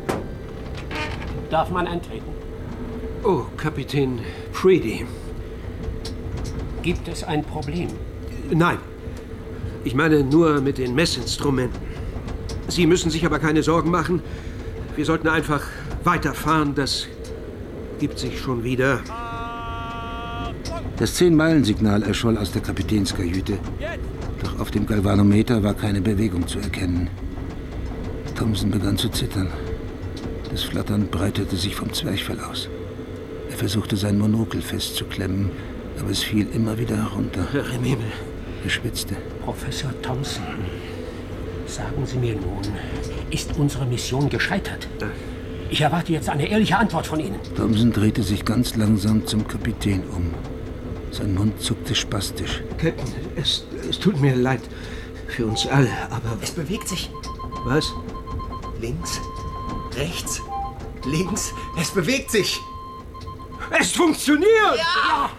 Darf man eintreten? Oh, Kapitän Preedy. Gibt es ein Problem? Nein. Ich meine nur mit den Messinstrumenten. Sie müssen sich aber keine Sorgen machen. Wir sollten einfach weiterfahren. Das gibt sich schon wieder. Das 10-Meilen-Signal erscholl aus der Kapitänskajüte. Doch auf dem Galvanometer war keine Bewegung zu erkennen. Thomson begann zu zittern. Das Flattern breitete sich vom Zwerchfell aus. Er versuchte, sein Monokel festzuklemmen, aber es fiel immer wieder herunter. Herr Rememel. Er schwitzte. Professor Thomson, sagen Sie mir nun, ist unsere Mission gescheitert? Ich erwarte jetzt eine ehrliche Antwort von Ihnen. Thomson drehte sich ganz langsam zum Kapitän um. Sein Mund zuckte spastisch. Captain, es tut mir leid für uns alle, aber... Es bewegt sich. Was? Links, rechts, links. Es bewegt sich. Es funktioniert! Ja!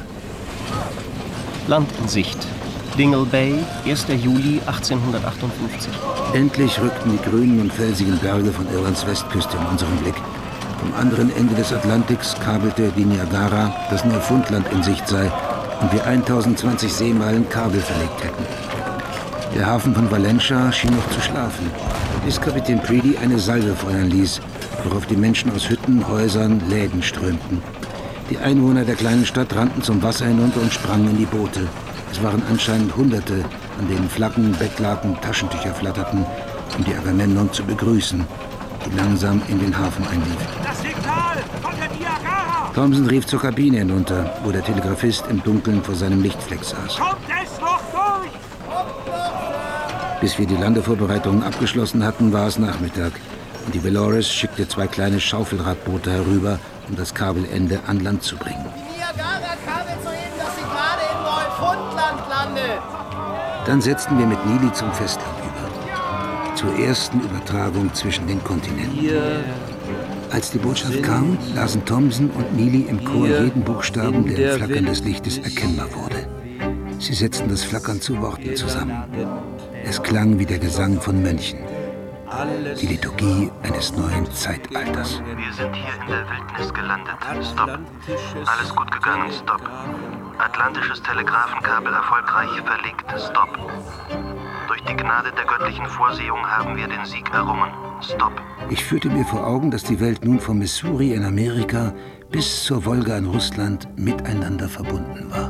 Land in Sicht. Dingle Bay, 1. Juli 1858. Endlich rückten die grünen und felsigen Berge von Irlands Westküste in unseren Blick. Vom anderen Ende des Atlantiks kabelte die Niagara, das Neufundland in Sicht sei, und wir 1020 Seemeilen Kabel verlegt hätten. Der Hafen von Valentia schien noch zu schlafen, bis Kapitän Preedy eine Salve feuern ließ, worauf die Menschen aus Hütten, Häusern, Läden strömten. Die Einwohner der kleinen Stadt rannten zum Wasser hinunter und sprangen in die Boote. Es waren anscheinend Hunderte, an denen Flaggen, Bettlaken, Taschentücher flatterten, um die Agamemnon zu begrüßen, die langsam in den Hafen einlief. Das Signal von der Niagara! Thomson rief zur Kabine hinunter, wo der Telegrafist im Dunkeln vor seinem Lichtfleck saß. Kommt es noch durch! Bis wir die Landevorbereitungen abgeschlossen hatten, war es Nachmittag. Und die Valorous schickte 2 kleine Schaufelradboote herüber, um das Kabelende an Land zu bringen. Die Niagara kabelt soeben, dass sie gerade in Neufundland landet. Dann setzten wir mit Neely zum Festland über. Zur ersten Übertragung zwischen den Kontinenten. Als die Botschaft kam, lasen Thomson und Neely im Chor jeden Buchstaben, der im Flackern des Lichtes erkennbar wurde. Sie setzten das Flackern zu Worten zusammen. Es klang wie der Gesang von Mönchen. Die Liturgie eines neuen Zeitalters. Wir sind hier in der Wildnis gelandet. Stopp. Alles gut gegangen. Stopp. Atlantisches Telegrafenkabel erfolgreich verlegt. Stopp. Durch die Gnade der göttlichen Vorsehung haben wir den Sieg errungen. Stopp. Ich führte mir vor Augen, dass die Welt nun vom Missouri in Amerika bis zur Wolga in Russland miteinander verbunden war.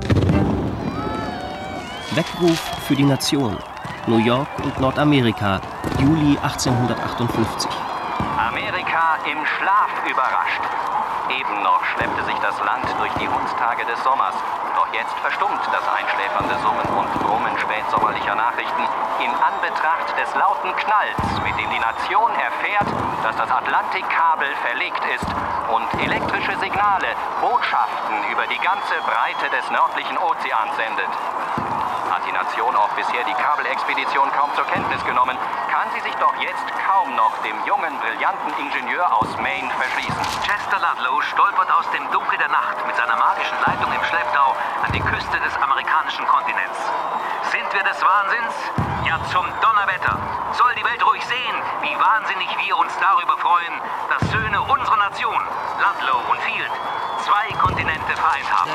Weckruf für die Nation. New York und Nordamerika, Juli 1858. Amerika im Schlaf überrascht. Eben noch schleppte sich das Land durch die Hundstage des Sommers. Doch jetzt verstummt das einschläfernde Summen und Brummen spätsommerlicher Nachrichten in Anbetracht des lauten Knalls, mit dem die Nation erfährt, dass das Atlantikkabel verlegt ist und elektrische Signale, Botschaften über die ganze Breite des nördlichen Ozeans sendet. Hat die Nation auch bisher die Kabelexpedition kaum zur Kenntnis genommen, kann sie sich doch jetzt kaum noch dem jungen, brillanten Ingenieur aus Maine verschließen. Chester Ludlow stolpert aus dem Dunkel der Nacht mit seiner magischen Leitung im Schlepptau an die Küste des amerikanischen Kontinents. Sind wir des Wahnsinns? Ja, zum Donnerwetter! Soll die Welt ruhig sehen, wie wahnsinnig wir uns darüber freuen, dass Söhne unserer Nation, Ludlow und Field, 2 Kontinente vereint haben.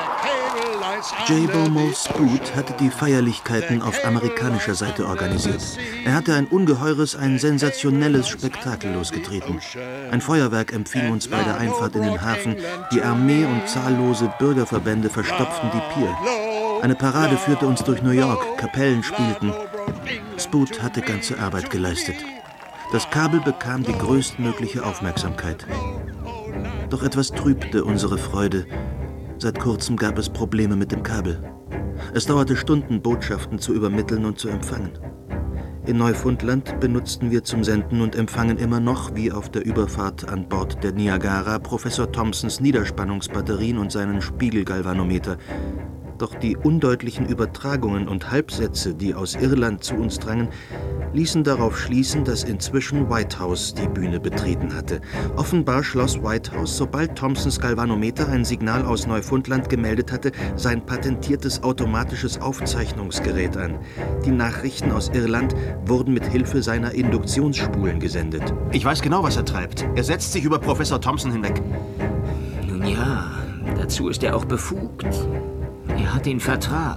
J. Beaumont Spoot hatte die Feierlichkeiten auf amerikanischer Seite organisiert. Er hatte ein ungeheures, ein sensationelles Spektakel losgetreten. Ein Feuerwerk empfing uns bei der Einfahrt in den Hafen. Die Armee und zahllose Bürgerverbände verstopften die Pier. Eine Parade führte uns durch New York, Kapellen spielten. Spoot hatte ganze Arbeit geleistet. Das Kabel bekam die größtmögliche Aufmerksamkeit. Doch etwas trübte unsere Freude. Seit kurzem gab es Probleme mit dem Kabel. Es dauerte Stunden, Botschaften zu übermitteln und zu empfangen. In Neufundland benutzten wir zum Senden und Empfangen immer noch, wie auf der Überfahrt an Bord der Niagara, Professor Thomsons Niederspannungsbatterien und seinen Spiegelgalvanometer. Doch die undeutlichen Übertragungen und Halbsätze, die aus Irland zu uns drangen, ließen darauf schließen, dass inzwischen Whitehouse die Bühne betreten hatte. Offenbar schloss Whitehouse, sobald Thomsons Galvanometer ein Signal aus Neufundland gemeldet hatte, sein patentiertes automatisches Aufzeichnungsgerät an. Die Nachrichten aus Irland wurden mit Hilfe seiner Induktionsspulen gesendet. Ich weiß genau, was er treibt. Er setzt sich über Professor Thomson hinweg. Nun ja, dazu ist er auch befugt. Er hat den Vertrag.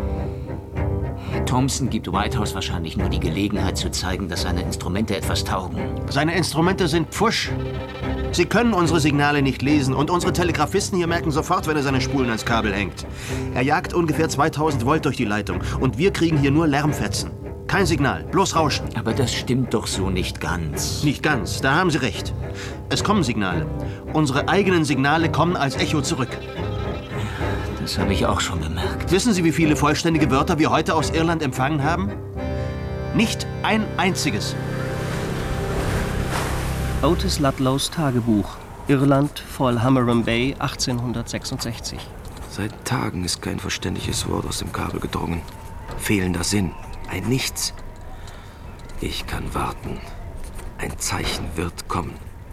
Thomson gibt Whitehouse wahrscheinlich nur die Gelegenheit zu zeigen, dass seine Instrumente etwas taugen. Seine Instrumente sind Pfusch. Sie können unsere Signale nicht lesen und unsere Telegrafisten hier merken sofort, wenn er seine Spulen ans Kabel hängt. Er jagt ungefähr 2000 Volt durch die Leitung und wir kriegen hier nur Lärmfetzen. Kein Signal, bloß Rauschen. Aber das stimmt doch so nicht ganz. Nicht ganz, da haben Sie recht. Es kommen Signale. Unsere eigenen Signale kommen als Echo zurück. Das habe ich auch schon bemerkt. Wissen Sie, wie viele vollständige Wörter wir heute aus Irland empfangen haben? Nicht ein einziges. Otis Ludlows Tagebuch. Irland, Falhammerham Bay, 1866. Seit Tagen ist kein verständliches Wort aus dem Kabel gedrungen. Fehlender Sinn. Ein Nichts. Ich kann warten. Ein Zeichen wird kommen.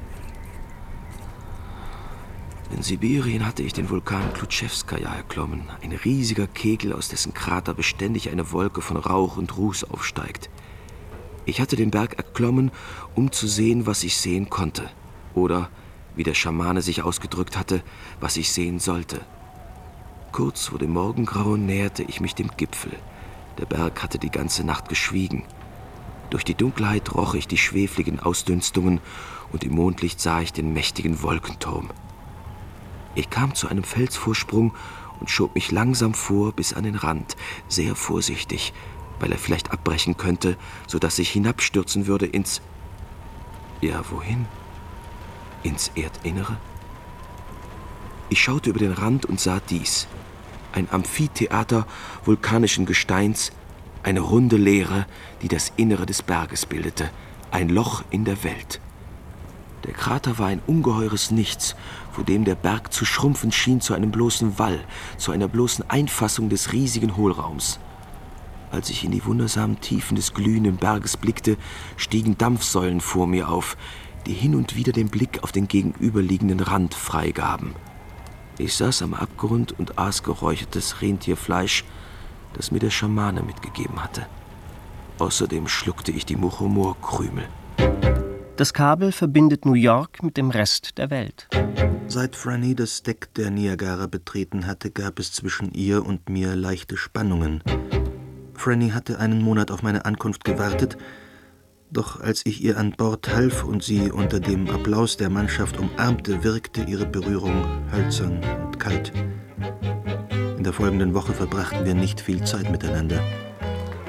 In Sibirien hatte ich den Vulkan Klutschewskaja erklommen. Ein riesiger Kegel, aus dessen Krater beständig eine Wolke von Rauch und Ruß aufsteigt. Ich hatte den Berg erklommen, um zu sehen, was ich sehen konnte. Oder, wie der Schamane sich ausgedrückt hatte, was ich sehen sollte. Kurz vor dem Morgengrauen näherte ich mich dem Gipfel. Der Berg hatte die ganze Nacht geschwiegen. Durch die Dunkelheit roch ich die schwefligen Ausdünstungen und im Mondlicht sah ich den mächtigen Wolkenturm. Ich kam zu einem Felsvorsprung und schob mich langsam vor bis an den Rand, sehr vorsichtig, weil er vielleicht abbrechen könnte, sodass ich hinabstürzen würde ins... Ja, wohin? Ins Erdinnere? Ich schaute über den Rand und sah dies. Ein Amphitheater vulkanischen Gesteins, eine runde Leere, die das Innere des Berges bildete, ein Loch in der Welt. Der Krater war ein ungeheures Nichts, vor dem der Berg zu schrumpfen schien zu einem bloßen Wall, zu einer bloßen Einfassung des riesigen Hohlraums. Als ich in die wundersamen Tiefen des glühenden Berges blickte, stiegen Dampfsäulen vor mir auf, die hin und wieder den Blick auf den gegenüberliegenden Rand freigaben. Ich saß am Abgrund und aß geräuchertes Rentierfleisch, das mir der Schamane mitgegeben hatte. Außerdem schluckte ich die Muchomor-Krümel. Das Kabel verbindet New York mit dem Rest der Welt. Seit Franny das Deck der Niagara betreten hatte, gab es zwischen ihr und mir leichte Spannungen. Franny hatte einen Monat auf meine Ankunft gewartet, doch als ich ihr an Bord half und sie unter dem Applaus der Mannschaft umarmte, wirkte ihre Berührung hölzern und kalt. In der folgenden Woche verbrachten wir nicht viel Zeit miteinander.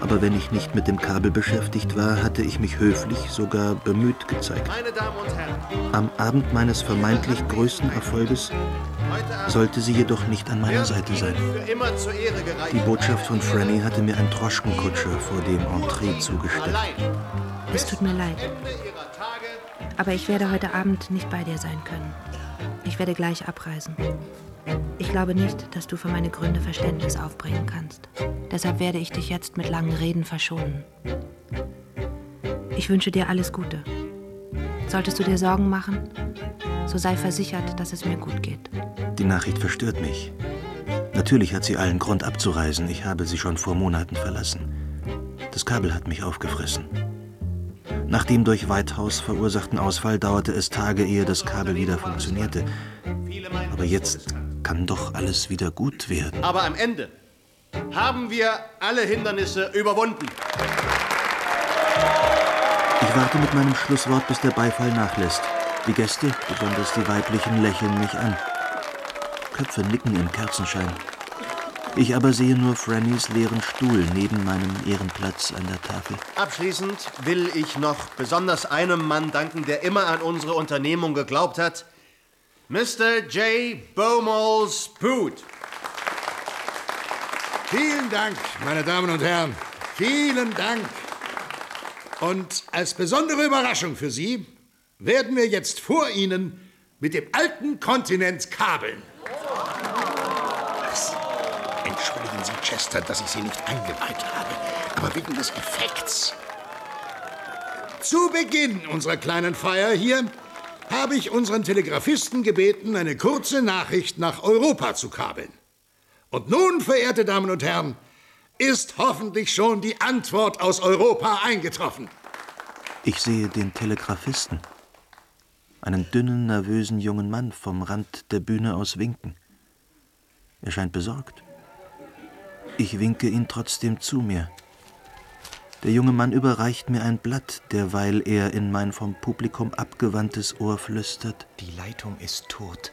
Aber wenn ich nicht mit dem Kabel beschäftigt war, hatte ich mich höflich, sogar bemüht gezeigt. Meine Damen und Herren, Am Abend meines vermeintlich größten Erfolges sollte sie jedoch nicht an meiner Seite sein. für immer zur Ehre gereicht. Die Botschaft von Franny hatte mir ein Droschkenkutscher vor dem Entree zugestellt. Es tut mir leid. Aber ich werde heute Abend nicht bei dir sein können. Ich werde gleich abreisen. Ich glaube nicht, dass du für meine Gründe Verständnis aufbringen kannst. Deshalb werde ich dich jetzt mit langen Reden verschonen. Ich wünsche dir alles Gute. Solltest du dir Sorgen machen, so sei versichert, dass es mir gut geht. Die Nachricht verstört mich. Natürlich hat sie allen Grund abzureisen. Ich habe sie schon vor Monaten verlassen. Das Kabel hat mich aufgefressen. Nach dem durch Whitehouse verursachten Ausfall dauerte es Tage, ehe das Kabel wieder funktionierte. Aber jetzt kann doch alles wieder gut werden. Aber am Ende haben wir alle Hindernisse überwunden. Ich warte mit meinem Schlusswort, bis der Beifall nachlässt. Die Gäste, besonders die weiblichen, lächeln mich an. Köpfe nicken im Kerzenschein. Ich aber sehe nur Frannys leeren Stuhl neben meinem Ehrenplatz an der Tafel. Abschließend will ich noch besonders einem Mann danken, der immer an unsere Unternehmung geglaubt hat. Mr. J. Beaumols Boot. Vielen Dank, meine Damen und Herren. Vielen Dank. Und als besondere Überraschung für Sie werden wir jetzt vor Ihnen mit dem alten Kontinent kabeln. Was? Entschuldigen Sie, Chester, dass ich Sie nicht eingeweiht habe, aber wegen des Effekts. Zu Beginn unserer kleinen Feier hier habe ich unseren Telegrafisten gebeten, eine kurze Nachricht nach Europa zu kabeln. Und nun, verehrte Damen und Herren, ist hoffentlich schon die Antwort aus Europa eingetroffen. Ich sehe den Telegrafisten. Einen dünnen, nervösen jungen Mann vom Rand der Bühne aus winken. Er scheint besorgt. Ich winke ihn trotzdem zu mir. Der junge Mann überreicht mir ein Blatt, derweil er in mein vom Publikum abgewandtes Ohr flüstert. Die Leitung ist tot.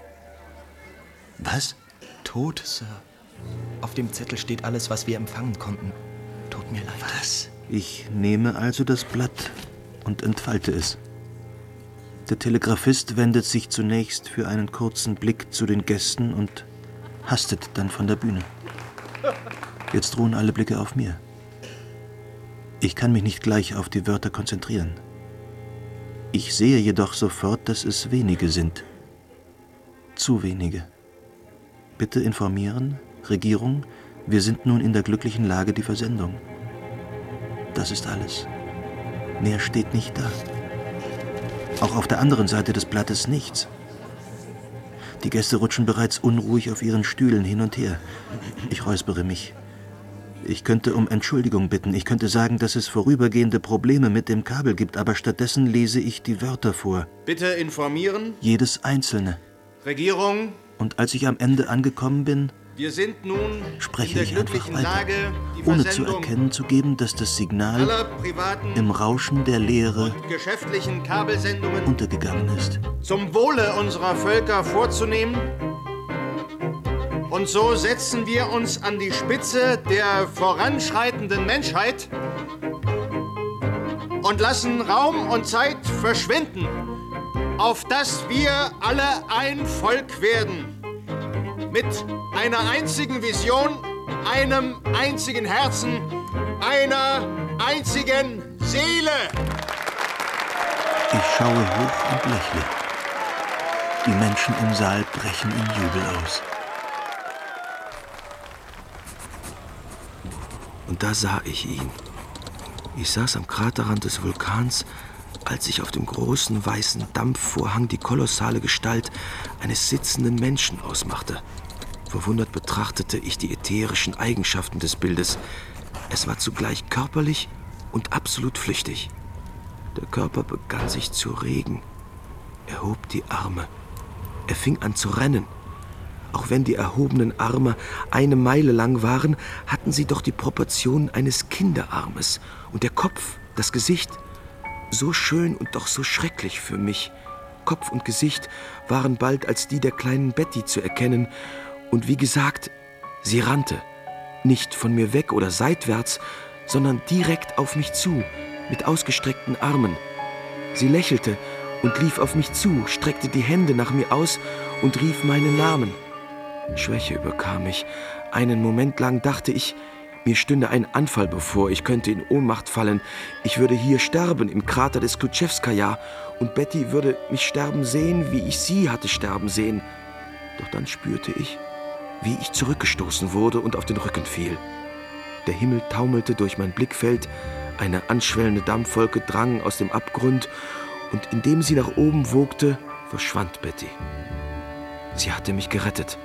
Was? Tot, Sir. Auf dem Zettel steht alles, was wir empfangen konnten. Tut mir leid. Was? Ich nehme also das Blatt und entfalte es. Der Telegrafist wendet sich zunächst für einen kurzen Blick zu den Gästen und hastet dann von der Bühne. Jetzt ruhen alle Blicke auf mir. Ich kann mich nicht gleich auf die Wörter konzentrieren. Ich sehe jedoch sofort, dass es wenige sind. Zu wenige. Bitte informieren, Regierung, wir sind nun in der glücklichen Lage, die Versendung. Das ist alles. Mehr steht nicht da. Auch auf der anderen Seite des Blattes nichts. Die Gäste rutschen bereits unruhig auf ihren Stühlen hin und her. Ich räuspere mich. Ich könnte um Entschuldigung bitten. Ich könnte sagen, dass es vorübergehende Probleme mit dem Kabel gibt, aber stattdessen lese ich die Wörter vor. Bitte informieren. Jedes einzelne. Regierung. Und als ich am Ende angekommen bin, Wir sind nun spreche in ich der einfach glücklichen weiter, Lage, die ohne zu Versendung erkennen zu geben, dass das Signal aller privaten im Rauschen der Leere geschäftlichen Kabelsendungen untergegangen ist. zum Wohle unserer Völker vorzunehmen. Und so setzen wir uns an die Spitze der voranschreitenden Menschheit und lassen Raum und Zeit verschwinden, auf dass wir alle ein Volk werden. Mit einer einzigen Vision, einem einzigen Herzen, einer einzigen Seele. Ich schaue hoch und lächle. Die Menschen im Saal brechen in Jubel aus. Und da sah ich ihn. Ich saß am Kraterrand des Vulkans, als sich auf dem großen weißen Dampfvorhang die kolossale Gestalt eines sitzenden Menschen ausmachte. Verwundert betrachtete ich die ätherischen Eigenschaften des Bildes. Es war zugleich körperlich und absolut flüchtig. Der Körper begann sich zu regen. Er hob die Arme. Er fing an zu rennen. Auch wenn die erhobenen Arme 1 Meile lang waren, hatten sie doch die Proportionen eines Kinderarmes. Und der Kopf, das Gesicht, so schön und doch so schrecklich für mich. Kopf und Gesicht waren bald als die der kleinen Betty zu erkennen. Und wie gesagt, sie rannte. Nicht von mir weg oder seitwärts, sondern direkt auf mich zu, mit ausgestreckten Armen. Sie lächelte und lief auf mich zu, streckte die Hände nach mir aus und rief meinen Namen. Schwäche überkam mich. Einen Moment lang dachte ich, mir stünde ein Anfall bevor, ich könnte in Ohnmacht fallen. Ich würde hier sterben, im Krater des Klutschewskaja, und Betty würde mich sterben sehen, wie ich sie hatte sterben sehen. Doch dann spürte ich, wie ich zurückgestoßen wurde und auf den Rücken fiel. Der Himmel taumelte durch mein Blickfeld, eine anschwellende Dampfwolke drang aus dem Abgrund, und indem sie nach oben wogte, verschwand Betty. Sie hatte mich gerettet.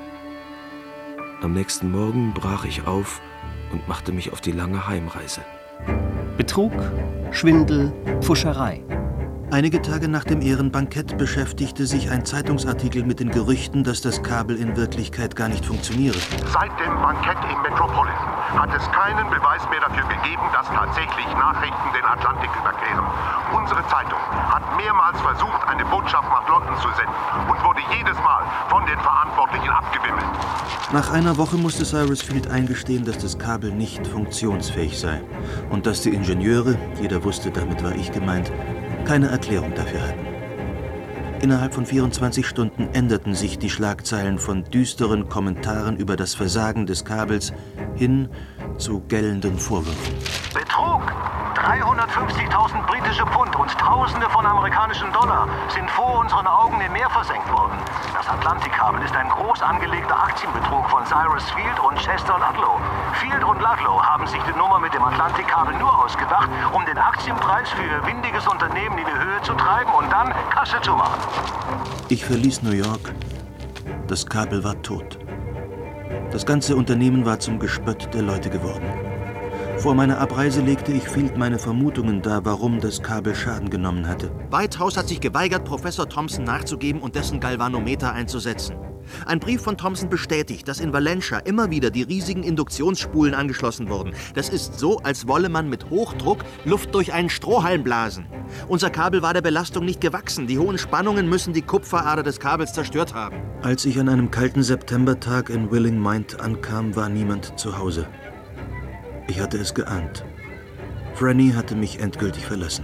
Am nächsten Morgen brach ich auf und machte mich auf die lange Heimreise. Betrug, Schwindel, Pfuscherei. Einige Tage nach dem Ehrenbankett beschäftigte sich ein Zeitungsartikel mit den Gerüchten, dass das Kabel in Wirklichkeit gar nicht funktioniere. Seit dem Bankett in Metropolitan hat es keinen Beweis mehr dafür gegeben, dass tatsächlich Nachrichten den Atlantik überqueren. Unsere Zeitung hat mehrmals versucht, eine Botschaft nach London zu senden und wurde jedes Mal von den Verantwortlichen abgewimmelt. Nach einer Woche musste Cyrus Field eingestehen, dass das Kabel nicht funktionsfähig sei und dass die Ingenieure, jeder wusste, damit war ich gemeint, keine Erklärung dafür hatten. Innerhalb von 24 Stunden änderten sich die Schlagzeilen von düsteren Kommentaren über das Versagen des Kabels hin zu gellenden Vorwürfen. Betrug! 350.000 britische Pfund und Tausende von amerikanischen Dollar sind vor unseren Augen im Meer versenkt worden. Das Atlantikkabel ist ein groß angelegter Aktienbetrug von Cyrus Field und Chester Ludlow. Field und Ludlow haben sich die Nummer mit dem Atlantikkabel nur ausgedacht, um den Aktienpreis für ihr windiges Unternehmen in die Höhe zu treiben und dann Kasse zu machen. Ich verließ New York. Das Kabel war tot. Das ganze Unternehmen war zum Gespött der Leute geworden. Vor meiner Abreise legte ich Field meine Vermutungen dar, warum das Kabel Schaden genommen hatte. Whitehouse hat sich geweigert, Professor Thomson nachzugeben und dessen Galvanometer einzusetzen. Ein Brief von Thomson bestätigt, dass in Valencia immer wieder die riesigen Induktionsspulen angeschlossen wurden. Das ist so, als wolle man mit Hochdruck Luft durch einen Strohhalm blasen. Unser Kabel war der Belastung nicht gewachsen. Die hohen Spannungen müssen die Kupferader des Kabels zerstört haben. Als ich an einem kalten Septembertag in Willing Mind ankam, war niemand zu Hause. Ich hatte es geahnt. Franny hatte mich endgültig verlassen.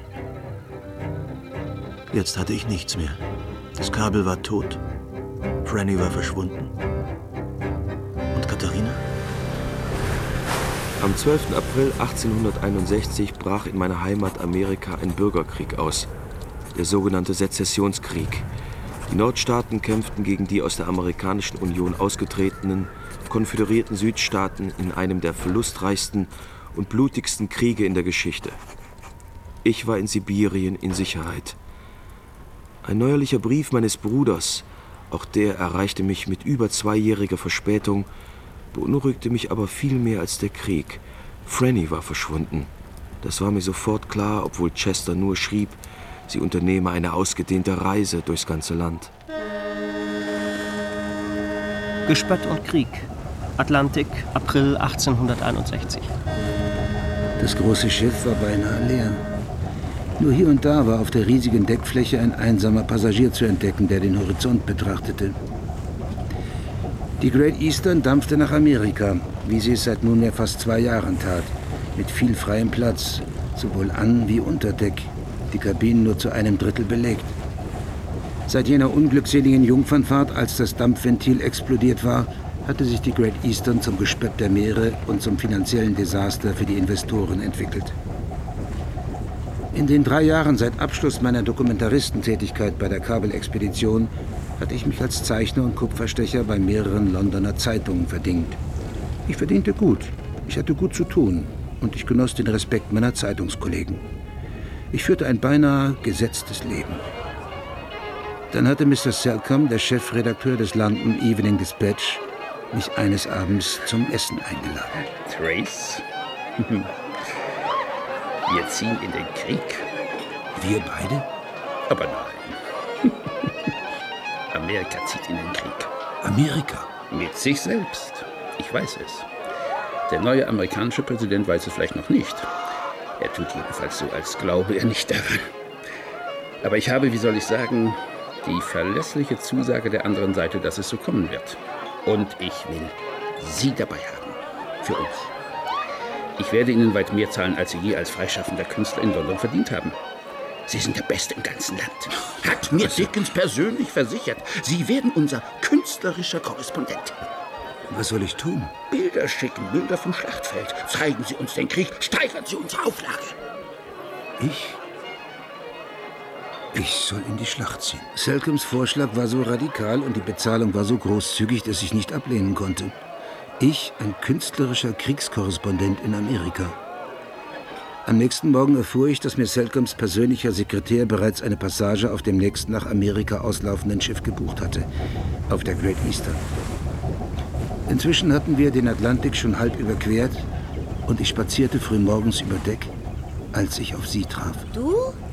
Jetzt hatte ich nichts mehr. Das Kabel war tot. Franny war verschwunden. Und Katharina? Am 12. April 1861 brach in meiner Heimat Amerika ein Bürgerkrieg aus. Der sogenannte Sezessionskrieg. Die Nordstaaten kämpften gegen die aus der Amerikanischen Union ausgetretenen, konföderierten Südstaaten in einem der verlustreichsten und blutigsten Kriege in der Geschichte. Ich war in Sibirien in Sicherheit. Ein neuerlicher Brief meines Bruders, auch der erreichte mich mit über 2-jähriger Verspätung, beunruhigte mich aber viel mehr als der Krieg. Franny war verschwunden. Das war mir sofort klar, obwohl Chester nur schrieb, sie unternehme eine ausgedehnte Reise durchs ganze Land. Gespött und Krieg. Atlantik, April 1861. Das große Schiff war beinahe leer. Nur hier und da war auf der riesigen Deckfläche ein einsamer Passagier zu entdecken, der den Horizont betrachtete. Die Great Eastern dampfte nach Amerika, wie sie es seit nunmehr fast 2 Jahren tat, mit viel freiem Platz, sowohl an- wie unter Deck, die Kabinen nur zu 1/3 belegt. Seit jener unglückseligen Jungfernfahrt, als das Dampfventil explodiert war, hatte sich die Great Eastern zum Gespött der Meere und zum finanziellen Desaster für die Investoren entwickelt. In den 3 Jahren seit Abschluss meiner Dokumentaristentätigkeit bei der Kabelexpedition hatte ich mich als Zeichner und Kupferstecher bei mehreren Londoner Zeitungen verdingt. Ich verdiente gut, ich hatte gut zu tun und ich genoss den Respekt meiner Zeitungskollegen. Ich führte ein beinahe gesetztes Leben. Dann hatte Mr. Salcombe, der Chefredakteur des London Evening Dispatch, mich eines Abends zum Essen eingeladen. Trace? Wir ziehen in den Krieg. Wir beide? Aber nein. Amerika zieht in den Krieg. Amerika? Mit sich selbst. Ich weiß es. Der neue amerikanische Präsident weiß es vielleicht noch nicht. Er tut jedenfalls so, als glaube er nicht daran. Aber ich habe, wie soll ich sagen, die verlässliche Zusage der anderen Seite, dass es so kommen wird. Und ich will Sie dabei haben. Für uns. Ich werde Ihnen weit mehr zahlen, als Sie je als freischaffender Künstler in London verdient haben. Sie sind der Beste im ganzen Land. Hat mir Dickens persönlich versichert. Sie werden unser künstlerischer Korrespondent. Was soll ich tun? Bilder schicken, Bilder vom Schlachtfeld. Zeigen Sie uns den Krieg, steigern Sie unsere Auflage. Ich soll in die Schlacht ziehen. Selcoms Vorschlag war so radikal und die Bezahlung war so großzügig, dass ich nicht ablehnen konnte. Ich, ein künstlerischer Kriegskorrespondent in Amerika. Am nächsten Morgen erfuhr ich, dass mir Selcoms persönlicher Sekretär bereits eine Passage auf dem nächsten nach Amerika auslaufenden Schiff gebucht hatte, auf der Great Eastern. Inzwischen hatten wir den Atlantik schon halb überquert und ich spazierte frühmorgens über Deck, als ich auf sie traf. Du?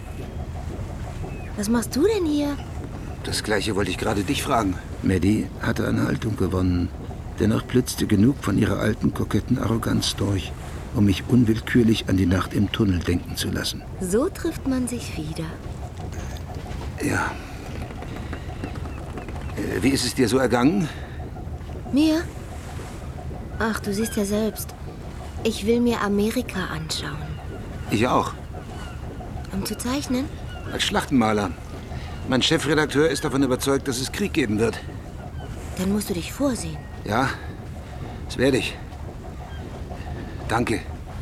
Was machst du denn hier? Das Gleiche wollte ich gerade dich fragen. Maddie hatte an Haltung gewonnen. Dennoch blitzte genug von ihrer alten, koketten Arroganz durch, um mich unwillkürlich an die Nacht im Tunnel denken zu lassen. So trifft man sich wieder. Ja. Wie ist es dir so ergangen? Mir? Ach, du siehst ja selbst. Ich will mir Amerika anschauen. Ich auch. Um zu zeichnen? Als Schlachtenmaler. Mein Chefredakteur ist davon überzeugt, dass es Krieg geben wird. Dann musst du dich vorsehen. Ja, das werde ich. Danke.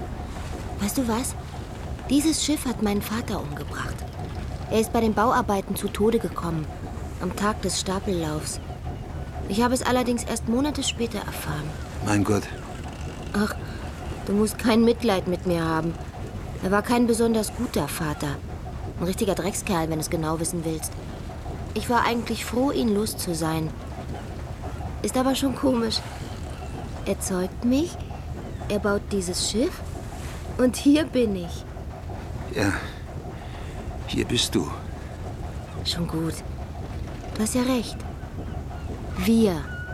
Weißt du was? Dieses Schiff hat meinen Vater umgebracht. Er ist bei den Bauarbeiten zu Tode gekommen, am Tag des Stapellaufs. Ich habe es allerdings erst Monate später erfahren. Mein Gott. Ach, du musst kein Mitleid mit mir haben. Er war kein besonders guter Vater. Ein richtiger Dreckskerl, wenn du es genau wissen willst. Ich war eigentlich froh, ihn los zu sein. Ist aber schon komisch. Er zeugt mich, er baut dieses Schiff und hier bin ich. Ja, hier bist du. Schon gut. Du hast ja recht. Wir.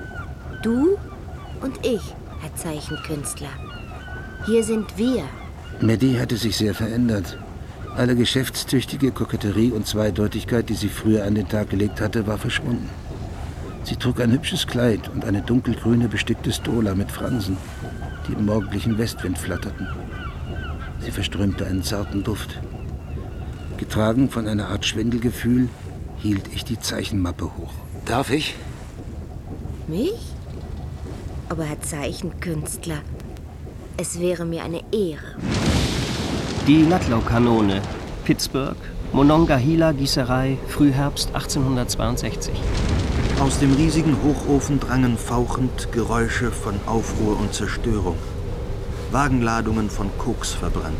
Du und ich, Herr Zeichenkünstler. Hier sind wir. Maddie hatte sich sehr verändert. Alle geschäftstüchtige Koketterie und Zweideutigkeit, die sie früher an den Tag gelegt hatte, war verschwunden. Sie trug ein hübsches Kleid und eine dunkelgrüne bestickte Stola mit Fransen, die im morgendlichen Westwind flatterten. Sie verströmte einen zarten Duft. Getragen von einer Art Schwindelgefühl hielt ich die Zeichenmappe hoch. Darf ich? Mich? Aber Herr Zeichenkünstler, es wäre mir eine Ehre. Die Ludlow-Kanone, Pittsburgh, Monongahela-Gießerei, Frühherbst 1862. Aus dem riesigen Hochofen drangen fauchend Geräusche von Aufruhr und Zerstörung. Wagenladungen von Koks verbrannten.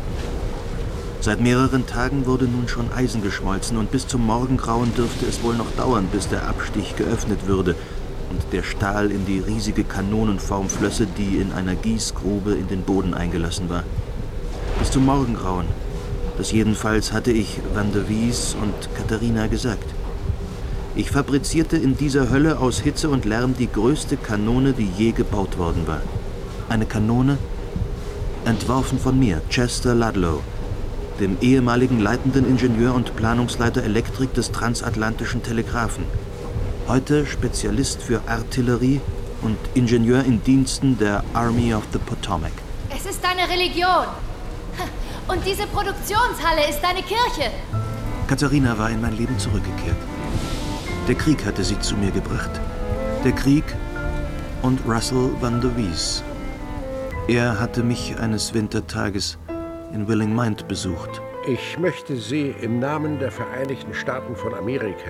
Seit mehreren Tagen wurde nun schon Eisen geschmolzen und bis zum Morgengrauen dürfte es wohl noch dauern, bis der Abstich geöffnet würde und der Stahl in die riesige Kanonenform flösse, die in einer Gießgrube in den Boden eingelassen war. Bis zum Morgengrauen. Das jedenfalls hatte ich Van der Wies und Katharina gesagt. Ich fabrizierte in dieser Hölle aus Hitze und Lärm die größte Kanone, die je gebaut worden war. Eine Kanone, entworfen von mir, Chester Ludlow, dem ehemaligen leitenden Ingenieur und Planungsleiter Elektrik des transatlantischen Telegraphen. Heute Spezialist für Artillerie und Ingenieur in Diensten der Army of the Potomac. Es ist deine Religion. Und diese Produktionshalle ist deine Kirche. Katharina war in mein Leben zurückgekehrt. Der Krieg hatte sie zu mir gebracht. Der Krieg und Russell Van der Wies. Er hatte mich eines Wintertages in Willing Mind besucht. Ich möchte Sie im Namen der Vereinigten Staaten von Amerika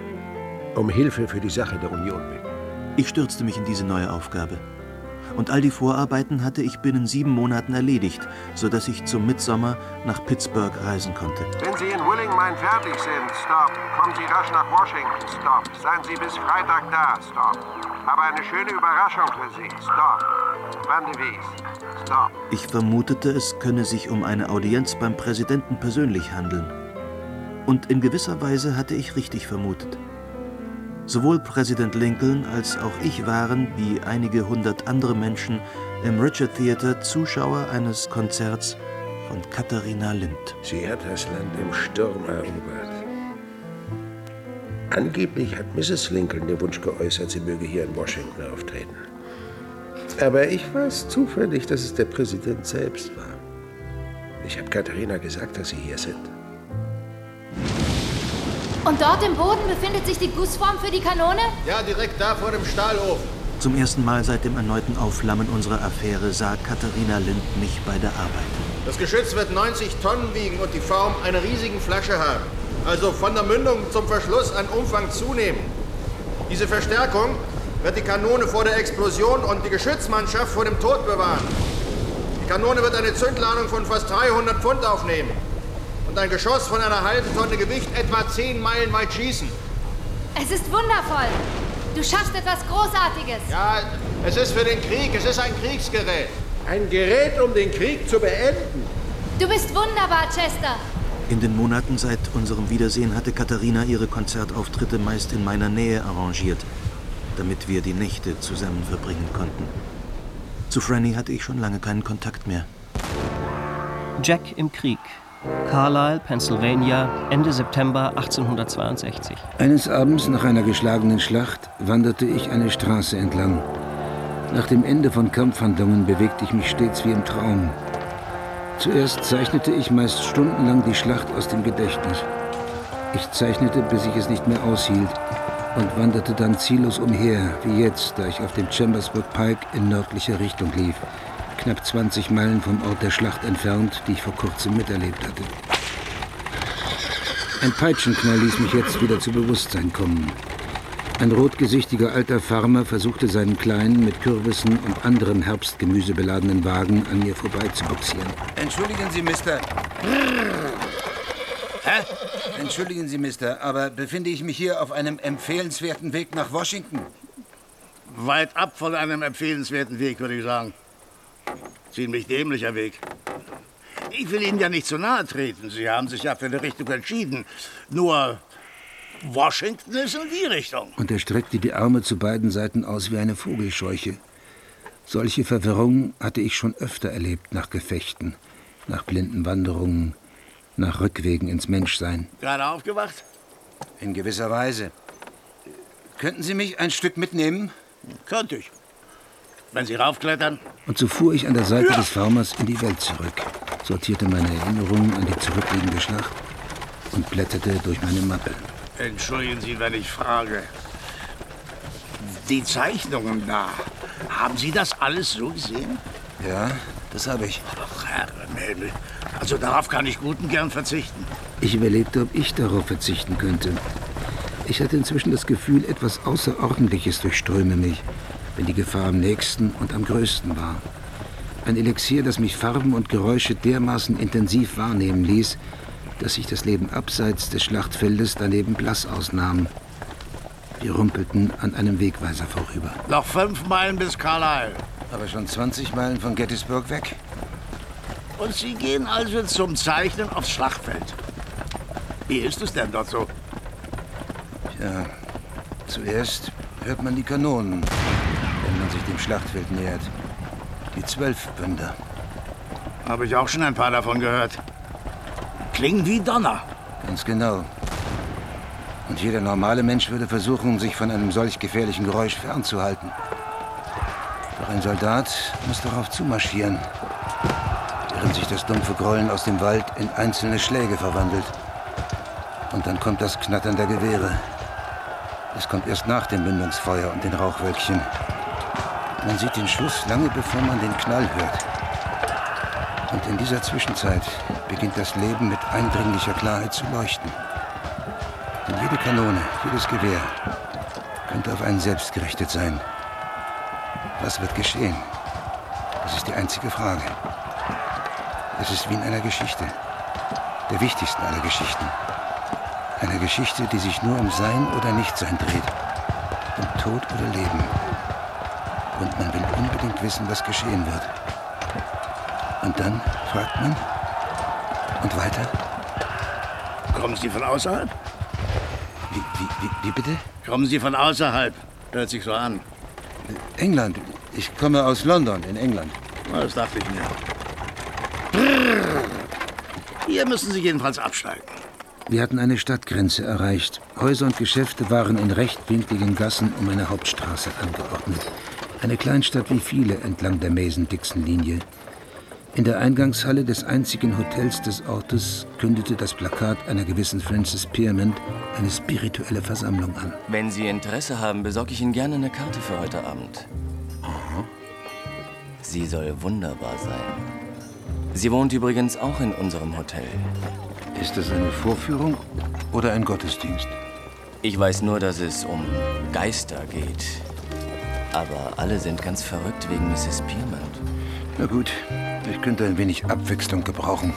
um Hilfe für die Sache der Union bitten. Ich stürzte mich in diese neue Aufgabe. Und all die Vorarbeiten hatte ich binnen 7 Monaten erledigt, sodass ich zum Mitsommer nach Pittsburgh reisen konnte. Wenn Sie in Willing Mind fertig sind, Stop. Kommen Sie rasch nach Washington, Stop. Seien Sie bis Freitag da, Stop. Habe eine schöne Überraschung für Sie, Stop. Van der Wies, Stop. Ich vermutete, es könne sich um eine Audienz beim Präsidenten persönlich handeln. Und in gewisser Weise hatte ich richtig vermutet. Sowohl Präsident Lincoln als auch ich waren, wie einige hundert andere Menschen, im Richard Theater Zuschauer eines Konzerts von Katharina Lind. Sie hat das Land im Sturm erobert. Angeblich hat Mrs. Lincoln den Wunsch geäußert, sie möge hier in Washington auftreten. Aber ich weiß zufällig, dass es der Präsident selbst war. Ich habe Katharina gesagt, dass Sie hier sind. Und dort im Boden befindet sich die Gussform für die Kanone? Ja, direkt da vor dem Stahlofen. Zum ersten Mal seit dem erneuten Aufflammen unserer Affäre sah Katharina Lind mich bei der Arbeit. Das Geschütz wird 90 Tonnen wiegen und die Form einer riesigen Flasche haben. Also von der Mündung zum Verschluss an Umfang zunehmen. Diese Verstärkung wird die Kanone vor der Explosion und die Geschützmannschaft vor dem Tod bewahren. Die Kanone wird eine Zündladung von fast 300 Pfund aufnehmen. Und ein Geschoss von einer halben Tonne Gewicht etwa 10 Meilen weit schießen. Es ist wundervoll. Du schaffst etwas Großartiges. Ja, es ist für den Krieg. Es ist ein Kriegsgerät. Ein Gerät, um den Krieg zu beenden. Du bist wunderbar, Chester. In den Monaten seit unserem Wiedersehen hatte Katharina ihre Konzertauftritte meist in meiner Nähe arrangiert, damit wir die Nächte zusammen verbringen konnten. Zu Franny hatte ich schon lange keinen Kontakt mehr. Jack im Krieg. Carlisle, Pennsylvania, Ende September 1862. Eines Abends nach einer geschlagenen Schlacht wanderte ich eine Straße entlang. Nach dem Ende von Kampfhandlungen bewegte ich mich stets wie im Traum. Zuerst zeichnete ich meist stundenlang die Schlacht aus dem Gedächtnis. Ich zeichnete, bis ich es nicht mehr aushielt und wanderte dann ziellos umher, wie jetzt, da ich auf dem Chambersburg Pike in nördlicher Richtung lief. Knapp 20 Meilen vom Ort der Schlacht entfernt, die ich vor kurzem miterlebt hatte. Ein Peitschenknall ließ mich jetzt wieder zu Bewusstsein kommen. Ein rotgesichtiger alter Farmer versuchte seinen kleinen, mit Kürbissen und anderem Herbstgemüse beladenen Wagen an mir vorbei zu boxieren. Entschuldigen Sie, Mister. Hä? Entschuldigen Sie, Mister, aber befinde ich mich hier auf einem empfehlenswerten Weg nach Washington? Weit ab von einem empfehlenswerten Weg, würde ich sagen. Ziemlich dämlicher Weg. Ich will Ihnen ja nicht zu nahe treten. Sie haben sich ja für eine Richtung entschieden. Nur Washington ist in die Richtung. Und er streckte die Arme zu beiden Seiten aus wie eine Vogelscheuche. Solche Verwirrung hatte ich schon öfter erlebt nach Gefechten, nach blinden Wanderungen, nach Rückwegen ins Menschsein. Gerade aufgewacht? In gewisser Weise. Könnten Sie mich ein Stück mitnehmen? Könnte ich. Wenn Sie raufklettern. Und so fuhr ich an der Seite des Farmers in die Welt zurück, sortierte meine Erinnerungen an die zurückliegende Schlacht und blätterte durch meine Mappe. Entschuldigen Sie, wenn ich frage. Die Zeichnungen da, haben Sie das alles so gesehen? Ja, das habe ich. Ach, Herrenhimmel. Also darauf kann ich gut und gern verzichten. Ich überlegte, ob ich darauf verzichten könnte. Ich hatte inzwischen das Gefühl, etwas Außerordentliches durchströme mich, wenn die Gefahr am nächsten und am größten war. Ein Elixier, das mich Farben und Geräusche dermaßen intensiv wahrnehmen ließ, dass sich das Leben abseits des Schlachtfeldes daneben blass ausnahm. Wir rumpelten an einem Wegweiser vorüber. Noch 5 Meilen bis Carlisle. Aber schon 20 Meilen von Gettysburg weg. Und Sie gehen also zum Zeichnen aufs Schlachtfeld. Wie ist es denn dort so? Ja, zuerst hört man die Kanonen, wenn man sich dem Schlachtfeld nähert. Die 12-Pfünder. Habe ich auch schon ein paar davon gehört. Klingen wie Donner. Ganz genau. Und jeder normale Mensch würde versuchen, sich von einem solch gefährlichen Geräusch fernzuhalten. Doch ein Soldat muss darauf zumarschieren, während sich das dumpfe Grollen aus dem Wald in einzelne Schläge verwandelt. Und dann kommt das Knattern der Gewehre. Es kommt erst nach dem Mündungsfeuer und den Rauchwölkchen. Man sieht den Schuss lange, bevor man den Knall hört. Und in dieser Zwischenzeit beginnt das Leben mit eindringlicher Klarheit zu leuchten. Denn jede Kanone, jedes Gewehr könnte auf einen selbst gerichtet sein. Was wird geschehen? Das ist die einzige Frage. Es ist wie in einer Geschichte. Der wichtigsten aller Geschichten. Einer Geschichte, die sich nur um Sein oder Nichtsein dreht. Um Tod oder Leben. Und man will unbedingt wissen, was geschehen wird. Und dann fragt man. Und weiter? Kommen Sie von außerhalb? Wie bitte? Kommen Sie von außerhalb. Hört sich so an. England. Ich komme aus London, in England. Das dachte ich mir. Hier müssen Sie jedenfalls absteigen. Wir hatten eine Stadtgrenze erreicht. Häuser und Geschäfte waren in rechtwinkligen Gassen um eine Hauptstraße angeordnet. Eine Kleinstadt wie viele entlang der Mason-Dixon-Linie. In der Eingangshalle des einzigen Hotels des Ortes kündete das Plakat einer gewissen Frances Piermont eine spirituelle Versammlung an. Wenn Sie Interesse haben, besorge ich Ihnen gerne eine Karte für heute Abend. Aha. Sie soll wunderbar sein. Sie wohnt übrigens auch in unserem Hotel. Ist das eine Vorführung oder ein Gottesdienst? Ich weiß nur, dass es um Geister geht. Aber alle sind ganz verrückt wegen Mrs. Piermont. Na gut, ich könnte ein wenig Abwechslung gebrauchen.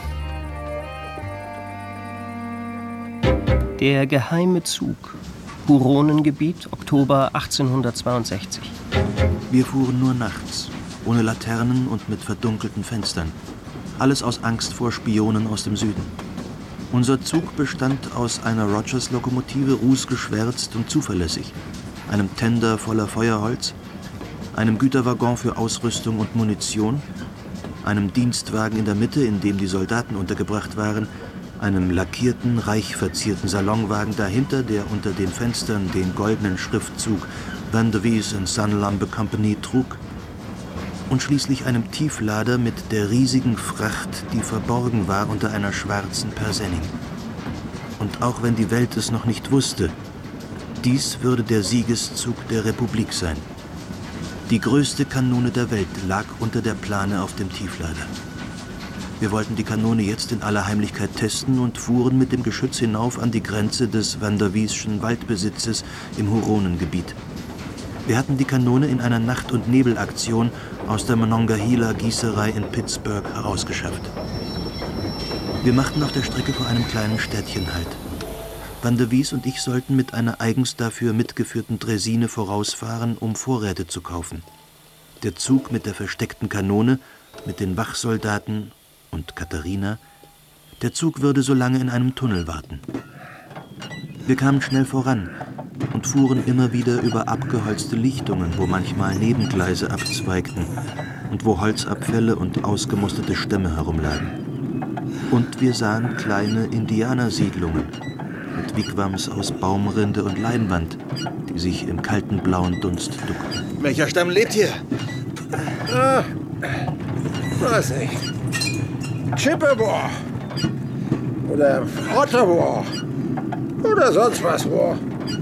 Der geheime Zug. Huronengebiet, Oktober 1862. Wir fuhren nur nachts, ohne Laternen und mit verdunkelten Fenstern. Alles aus Angst vor Spionen aus dem Süden. Unser Zug bestand aus einer Rogers-Lokomotive, rußgeschwärzt und zuverlässig, einem Tender voller Feuerholz, einem Güterwaggon für Ausrüstung und Munition, einem Dienstwagen in der Mitte, in dem die Soldaten untergebracht waren, einem lackierten, reich verzierten Salonwagen dahinter, der unter den Fenstern den goldenen Schriftzug Van Wies & Son Lumber Company trug, und schließlich einem Tieflader mit der riesigen Fracht, die verborgen war unter einer schwarzen Persenning. Und auch wenn die Welt es noch nicht wusste, dies würde der Siegeszug der Republik sein. Die größte Kanone der Welt lag unter der Plane auf dem Tieflader. Wir wollten die Kanone jetzt in aller Heimlichkeit testen und fuhren mit dem Geschütz hinauf an die Grenze des Van der Wieschen Waldbesitzes im Huronengebiet. Wir hatten die Kanone in einer Nacht- und Nebelaktion aus der Monongahela-Gießerei in Pittsburgh herausgeschafft. Wir machten auf der Strecke vor einem kleinen Städtchen Halt. Van der Wies und ich sollten mit einer eigens dafür mitgeführten Draisine vorausfahren, um Vorräte zu kaufen. Der Zug mit der versteckten Kanone, mit den Wachsoldaten und Katharina, der Zug würde so lange in einem Tunnel warten. Wir kamen schnell voran und fuhren immer wieder über abgeholzte Lichtungen, wo manchmal Nebengleise abzweigten und wo Holzabfälle und ausgemusterte Stämme herumlagen. Und wir sahen kleine Indianersiedlungen mit Wigwams aus Baumrinde und Leinwand, die sich im kalten blauen Dunst duckten. Welcher Stamm lebt hier? Ah, weiß nicht. Chippewa oder Ottawa oder sonst was wo.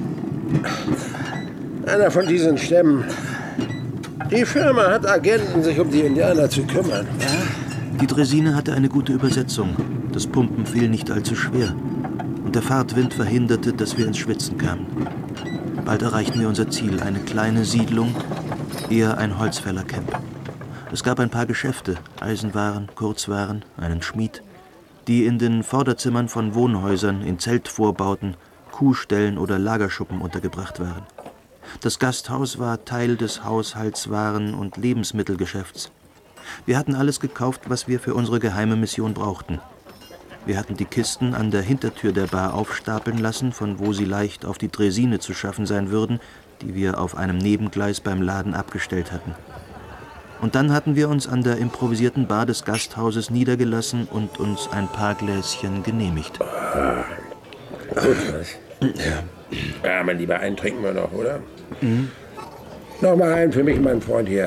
Einer von diesen Stämmen. Die Firma hat Agenten, sich um die Indianer zu kümmern. Ja? Die Draisine hatte eine gute Übersetzung. Das Pumpen fiel nicht allzu schwer. Und der Fahrtwind verhinderte, dass wir ins Schwitzen kamen. Bald erreichten wir unser Ziel, eine kleine Siedlung, eher ein Holzfällercamp. Es gab ein paar Geschäfte, Eisenwaren, Kurzwaren, einen Schmied, die in den Vorderzimmern von Wohnhäusern, in Zeltvorbauten, Kuhställen oder Lagerschuppen untergebracht waren. Das Gasthaus war Teil des Haushaltswaren- und Lebensmittelgeschäfts. Wir hatten alles gekauft, was wir für unsere geheime Mission brauchten. Wir hatten die Kisten an der Hintertür der Bar aufstapeln lassen, von wo sie leicht auf die Draisine zu schaffen sein würden, die wir auf einem Nebengleis beim Laden abgestellt hatten. Und dann hatten wir uns an der improvisierten Bar des Gasthauses niedergelassen und uns ein paar Gläschen genehmigt. Gut, was? Ja, mein Lieber, einen trinken wir noch, oder? Mhm. Noch mal einen für mich, mein Freund hier.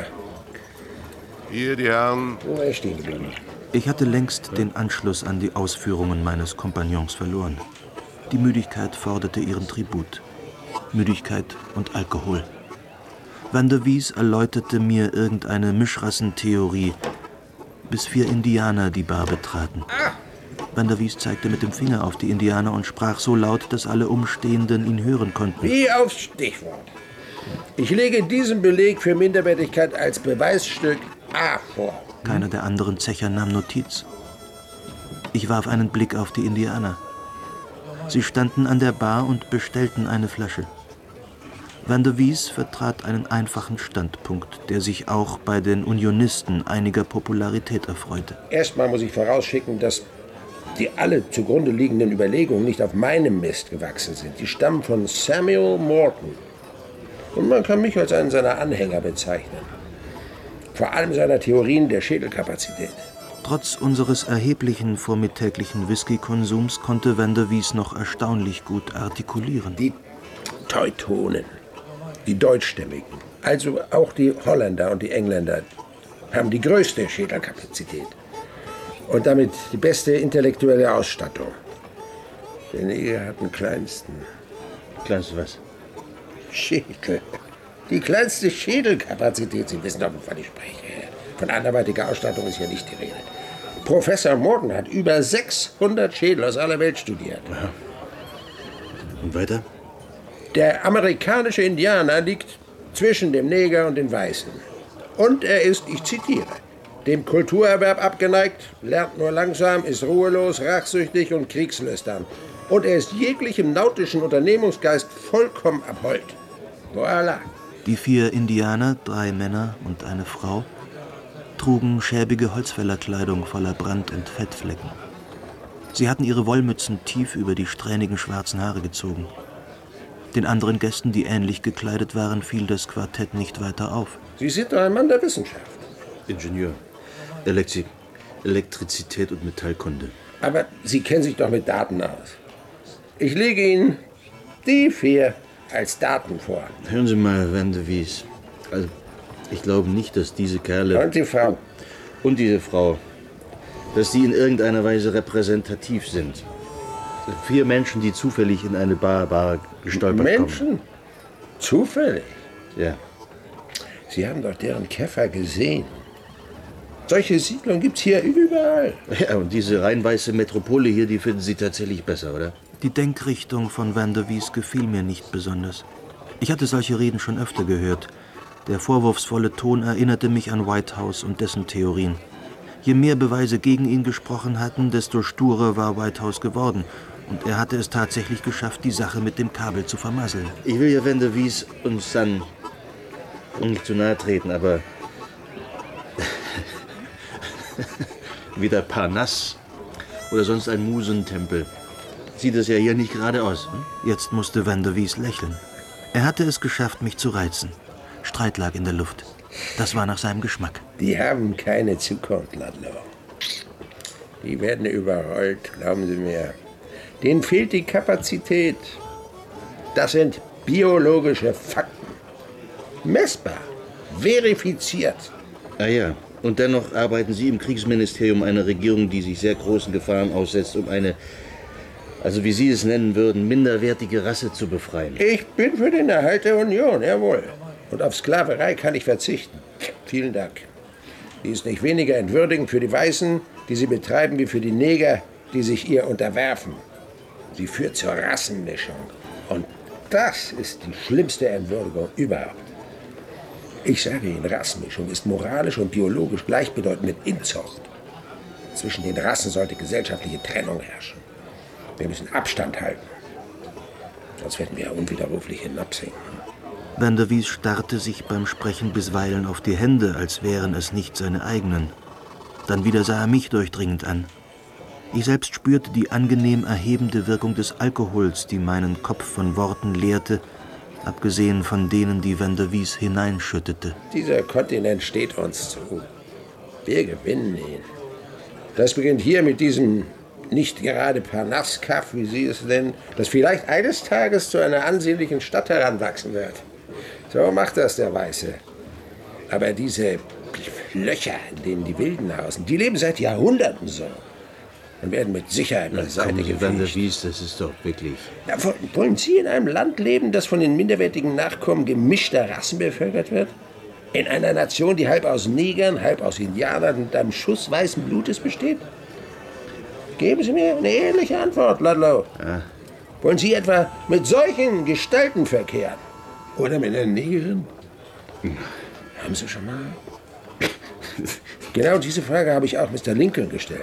Hier, die Herren. Wo ist stehen geblieben? Ich hatte längst den Anschluss an die Ausführungen meines Kompagnons verloren. Die Müdigkeit forderte ihren Tribut. Müdigkeit und Alkohol. Van der Wies erläuterte mir irgendeine Mischrassentheorie, bis 4 Indianer die Bar betraten. Van der Wies zeigte mit dem Finger auf die Indianer und sprach so laut, dass alle Umstehenden ihn hören konnten. Wie aufs Stichwort. Ich lege diesen Beleg für Minderwertigkeit als Beweisstück A vor. Keiner der anderen Zecher nahm Notiz. Ich warf einen Blick auf die Indianer. Sie standen an der Bar und bestellten eine Flasche. Van der Wies vertrat einen einfachen Standpunkt, der sich auch bei den Unionisten einiger Popularität erfreute. Erstmal muss ich vorausschicken, dass die alle zugrunde liegenden Überlegungen nicht auf meinem Mist gewachsen sind. Die stammen von Samuel Morton. Und man kann mich als einen seiner Anhänger bezeichnen. Vor allem seiner Theorien der Schädelkapazität. Trotz unseres erheblichen vormittäglichen Whisky-Konsums konnte Van der Wies noch erstaunlich gut artikulieren. Die Teutonen, die Deutschstämmigen, also auch die Holländer und die Engländer, haben die größte Schädelkapazität. Und damit die beste intellektuelle Ausstattung. Der Neger hat den kleinsten. Kleinste was? Schädel. Die kleinste Schädelkapazität. Sie wissen doch, wovon ich spreche. Von anderweitiger Ausstattung ist hier nicht die Rede. Professor Morton hat über 600 Schädel aus aller Welt studiert. Aha. Und weiter? Der amerikanische Indianer liegt zwischen dem Neger und den Weißen. Und er ist, ich zitiere, dem Kulturerwerb abgeneigt, lernt nur langsam, ist ruhelos, rachsüchtig und kriegslüstern. Und er ist jeglichem nautischen Unternehmungsgeist vollkommen abhold. Voilà. Die 4 Indianer, 3 Männer und eine Frau, trugen schäbige Holzfällerkleidung voller Brand- und Fettflecken. Sie hatten ihre Wollmützen tief über die strähnigen schwarzen Haare gezogen. Den anderen Gästen, die ähnlich gekleidet waren, fiel das Quartett nicht weiter auf. Sie sind doch ein Mann der Wissenschaft. Ingenieur. Elektrizität und Metallkunde. Aber Sie kennen sich doch mit Daten aus. Ich lege Ihnen die 4 als Daten vor. Hören Sie mal, Van de Wies. Also, ich glaube nicht, dass diese Kerle... Und die Frau. Und diese Frau. Dass die in irgendeiner Weise repräsentativ sind. 4 Menschen, die zufällig in eine Bar gestolpert Menschen? kommen. Zufällig? Ja. Sie haben doch deren Käfer gesehen. Solche Siedlungen gibt's hier überall. Ja, und diese rein weiße Metropole hier, die finden Sie tatsächlich besser, oder? Die Denkrichtung von Van de Wies gefiel mir nicht besonders. Ich hatte solche Reden schon öfter gehört. Der vorwurfsvolle Ton erinnerte mich an Whitehouse und dessen Theorien. Je mehr Beweise gegen ihn gesprochen hatten, desto sturer war Whitehouse geworden. Und er hatte es tatsächlich geschafft, die Sache mit dem Kabel zu vermasseln. Ich will ja Van de Wies uns dann nicht zu nahe treten, aber wie der Parnass oder sonst ein Musentempel sieht es ja hier nicht gerade aus. Hm? Jetzt musste Van de Wies lächeln. Er hatte es geschafft, mich zu reizen. Streit lag in der Luft. Das war nach seinem Geschmack. Die haben keine Zukunft, Ludlow. Die werden überrollt, glauben Sie mir. Denen fehlt die Kapazität. Das sind biologische Fakten. Messbar, verifiziert. Ah ja, und dennoch arbeiten Sie im Kriegsministerium einer Regierung, die sich sehr großen Gefahren aussetzt, um eine, also wie Sie es nennen würden, minderwertige Rasse zu befreien. Ich bin für den Erhalt der Union, jawohl. Und auf Sklaverei kann ich verzichten. Vielen Dank. Die ist nicht weniger entwürdigend für die Weißen, die sie betreiben, wie für die Neger, die sich ihr unterwerfen. Sie führt zur Rassenmischung. Und das ist die schlimmste Entwürdigung überhaupt. Ich sage Ihnen, Rassenmischung ist moralisch und biologisch gleichbedeutend mit Inzucht. Zwischen den Rassen sollte gesellschaftliche Trennung herrschen. Wir müssen Abstand halten. Sonst werden wir unwiderruflich hinabsinken. Van de Wies starrte sich beim Sprechen bisweilen auf die Hände, als wären es nicht seine eigenen. Dann wieder sah er mich durchdringend an. Ich selbst spürte die angenehm erhebende Wirkung des Alkohols, die meinen Kopf von Worten leerte, abgesehen von denen, die Van de Wies hineinschüttete. Dieser Kontinent steht uns zu. Wir gewinnen ihn. Das beginnt hier mit diesem nicht gerade Parnass-Kaff, wie Sie es nennen, das vielleicht eines Tages zu einer ansehnlichen Stadt heranwachsen wird. So macht das der Weiße. Aber diese Löcher, in denen die Wilden hausen, die leben seit Jahrhunderten so. Und werden mit Sicherheit beiseite gefegt. Van de Wies, das ist doch wirklich... Na, wollen Sie in einem Land leben, das von den minderwertigen Nachkommen gemischter Rassen bevölkert wird? In einer Nation, die halb aus Negern, halb aus Indianern und einem Schuss weißen Blutes besteht? Geben Sie mir eine ehrliche Antwort, Ludlow. Ja. Wollen Sie etwa mit solchen Gestalten verkehren? Oder mit einer Negerin? Haben Sie schon mal? Genau diese Frage habe ich auch Mr. Lincoln gestellt.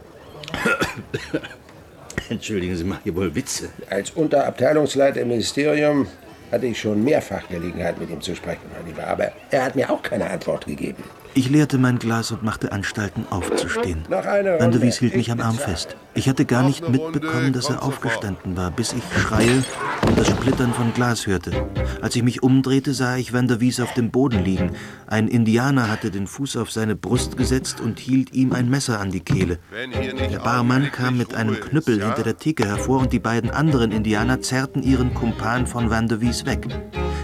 Entschuldigen Sie, machen hier wohl Witze. Als Unterabteilungsleiter im Ministerium hatte ich schon mehrfach Gelegenheit, mit ihm zu sprechen, mein Lieber. Aber er hat mir auch keine Antwort gegeben. Ich leerte mein Glas und machte Anstalten, aufzustehen. Van de Wies hielt mich am Arm fest. Ich hatte gar nicht mitbekommen, dass er aufgestanden war, bis ich Schreie und das Splittern von Glas hörte. Als ich mich umdrehte, sah ich Van de Wies auf dem Boden liegen. Ein Indianer hatte den Fuß auf seine Brust gesetzt und hielt ihm ein Messer an die Kehle. Der Barmann kam mit einem Knüppel hinter der Theke hervor und die beiden anderen Indianer zerrten ihren Kumpan von Van de Wies weg.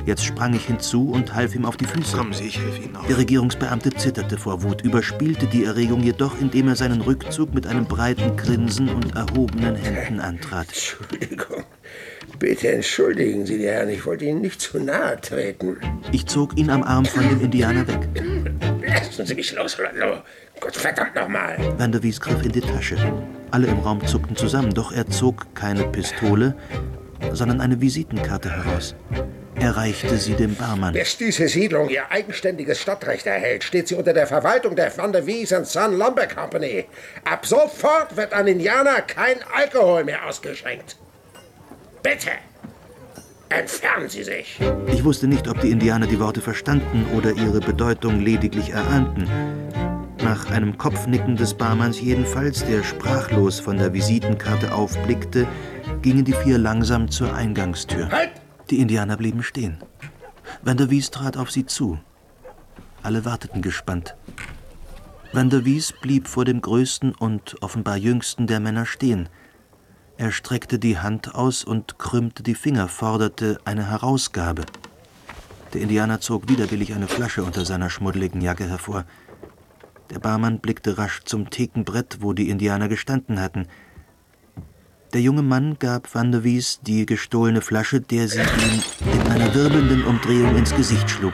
Jetzt sprang ich hinzu und half ihm auf die Füße. Kommen Sie, ich helfe Ihnen auf. Der Regierungsbeamte zitterte vor Wut, überspielte die Erregung jedoch, indem er seinen Rückzug mit einem breiten Grinsen und erhobenen Händen antrat. Entschuldigung. Bitte entschuldigen Sie, Herrn, ich wollte Ihnen nicht zu nahe treten. Ich zog ihn am Arm von dem Indianer weg. Lassen Sie mich los, Ludlow. Gott verdammt nochmal. Van der Wies griff in die Tasche. Alle im Raum zuckten zusammen, doch er zog keine Pistole, sondern eine Visitenkarte heraus. Er reichte sie dem Barmann. Bis diese Siedlung ihr eigenständiges Stadtrecht erhält, steht sie unter der Verwaltung der Van der Wies Son Lumber Company. Ab sofort wird an Indianer kein Alkohol mehr ausgeschenkt. Bitte, entfernen Sie sich. Ich wusste nicht, ob die Indianer die Worte verstanden oder ihre Bedeutung lediglich erahnten. Nach einem Kopfnicken des Barmanns jedenfalls, der sprachlos von der Visitenkarte aufblickte, gingen die 4 langsam zur Eingangstür. Halt! Die Indianer blieben stehen. Van der Wies trat auf sie zu. Alle warteten gespannt. Van der Wies blieb vor dem größten und offenbar jüngsten der Männer stehen. Er streckte die Hand aus und krümmte die Finger, forderte eine Herausgabe. Der Indianer zog widerwillig eine Flasche unter seiner schmuddeligen Jacke hervor. Der Barmann blickte rasch zum Thekenbrett, wo die Indianer gestanden hatten. Der junge Mann gab Van der Wies die gestohlene Flasche, der sie ihm in einer wirbelnden Umdrehung ins Gesicht schlug.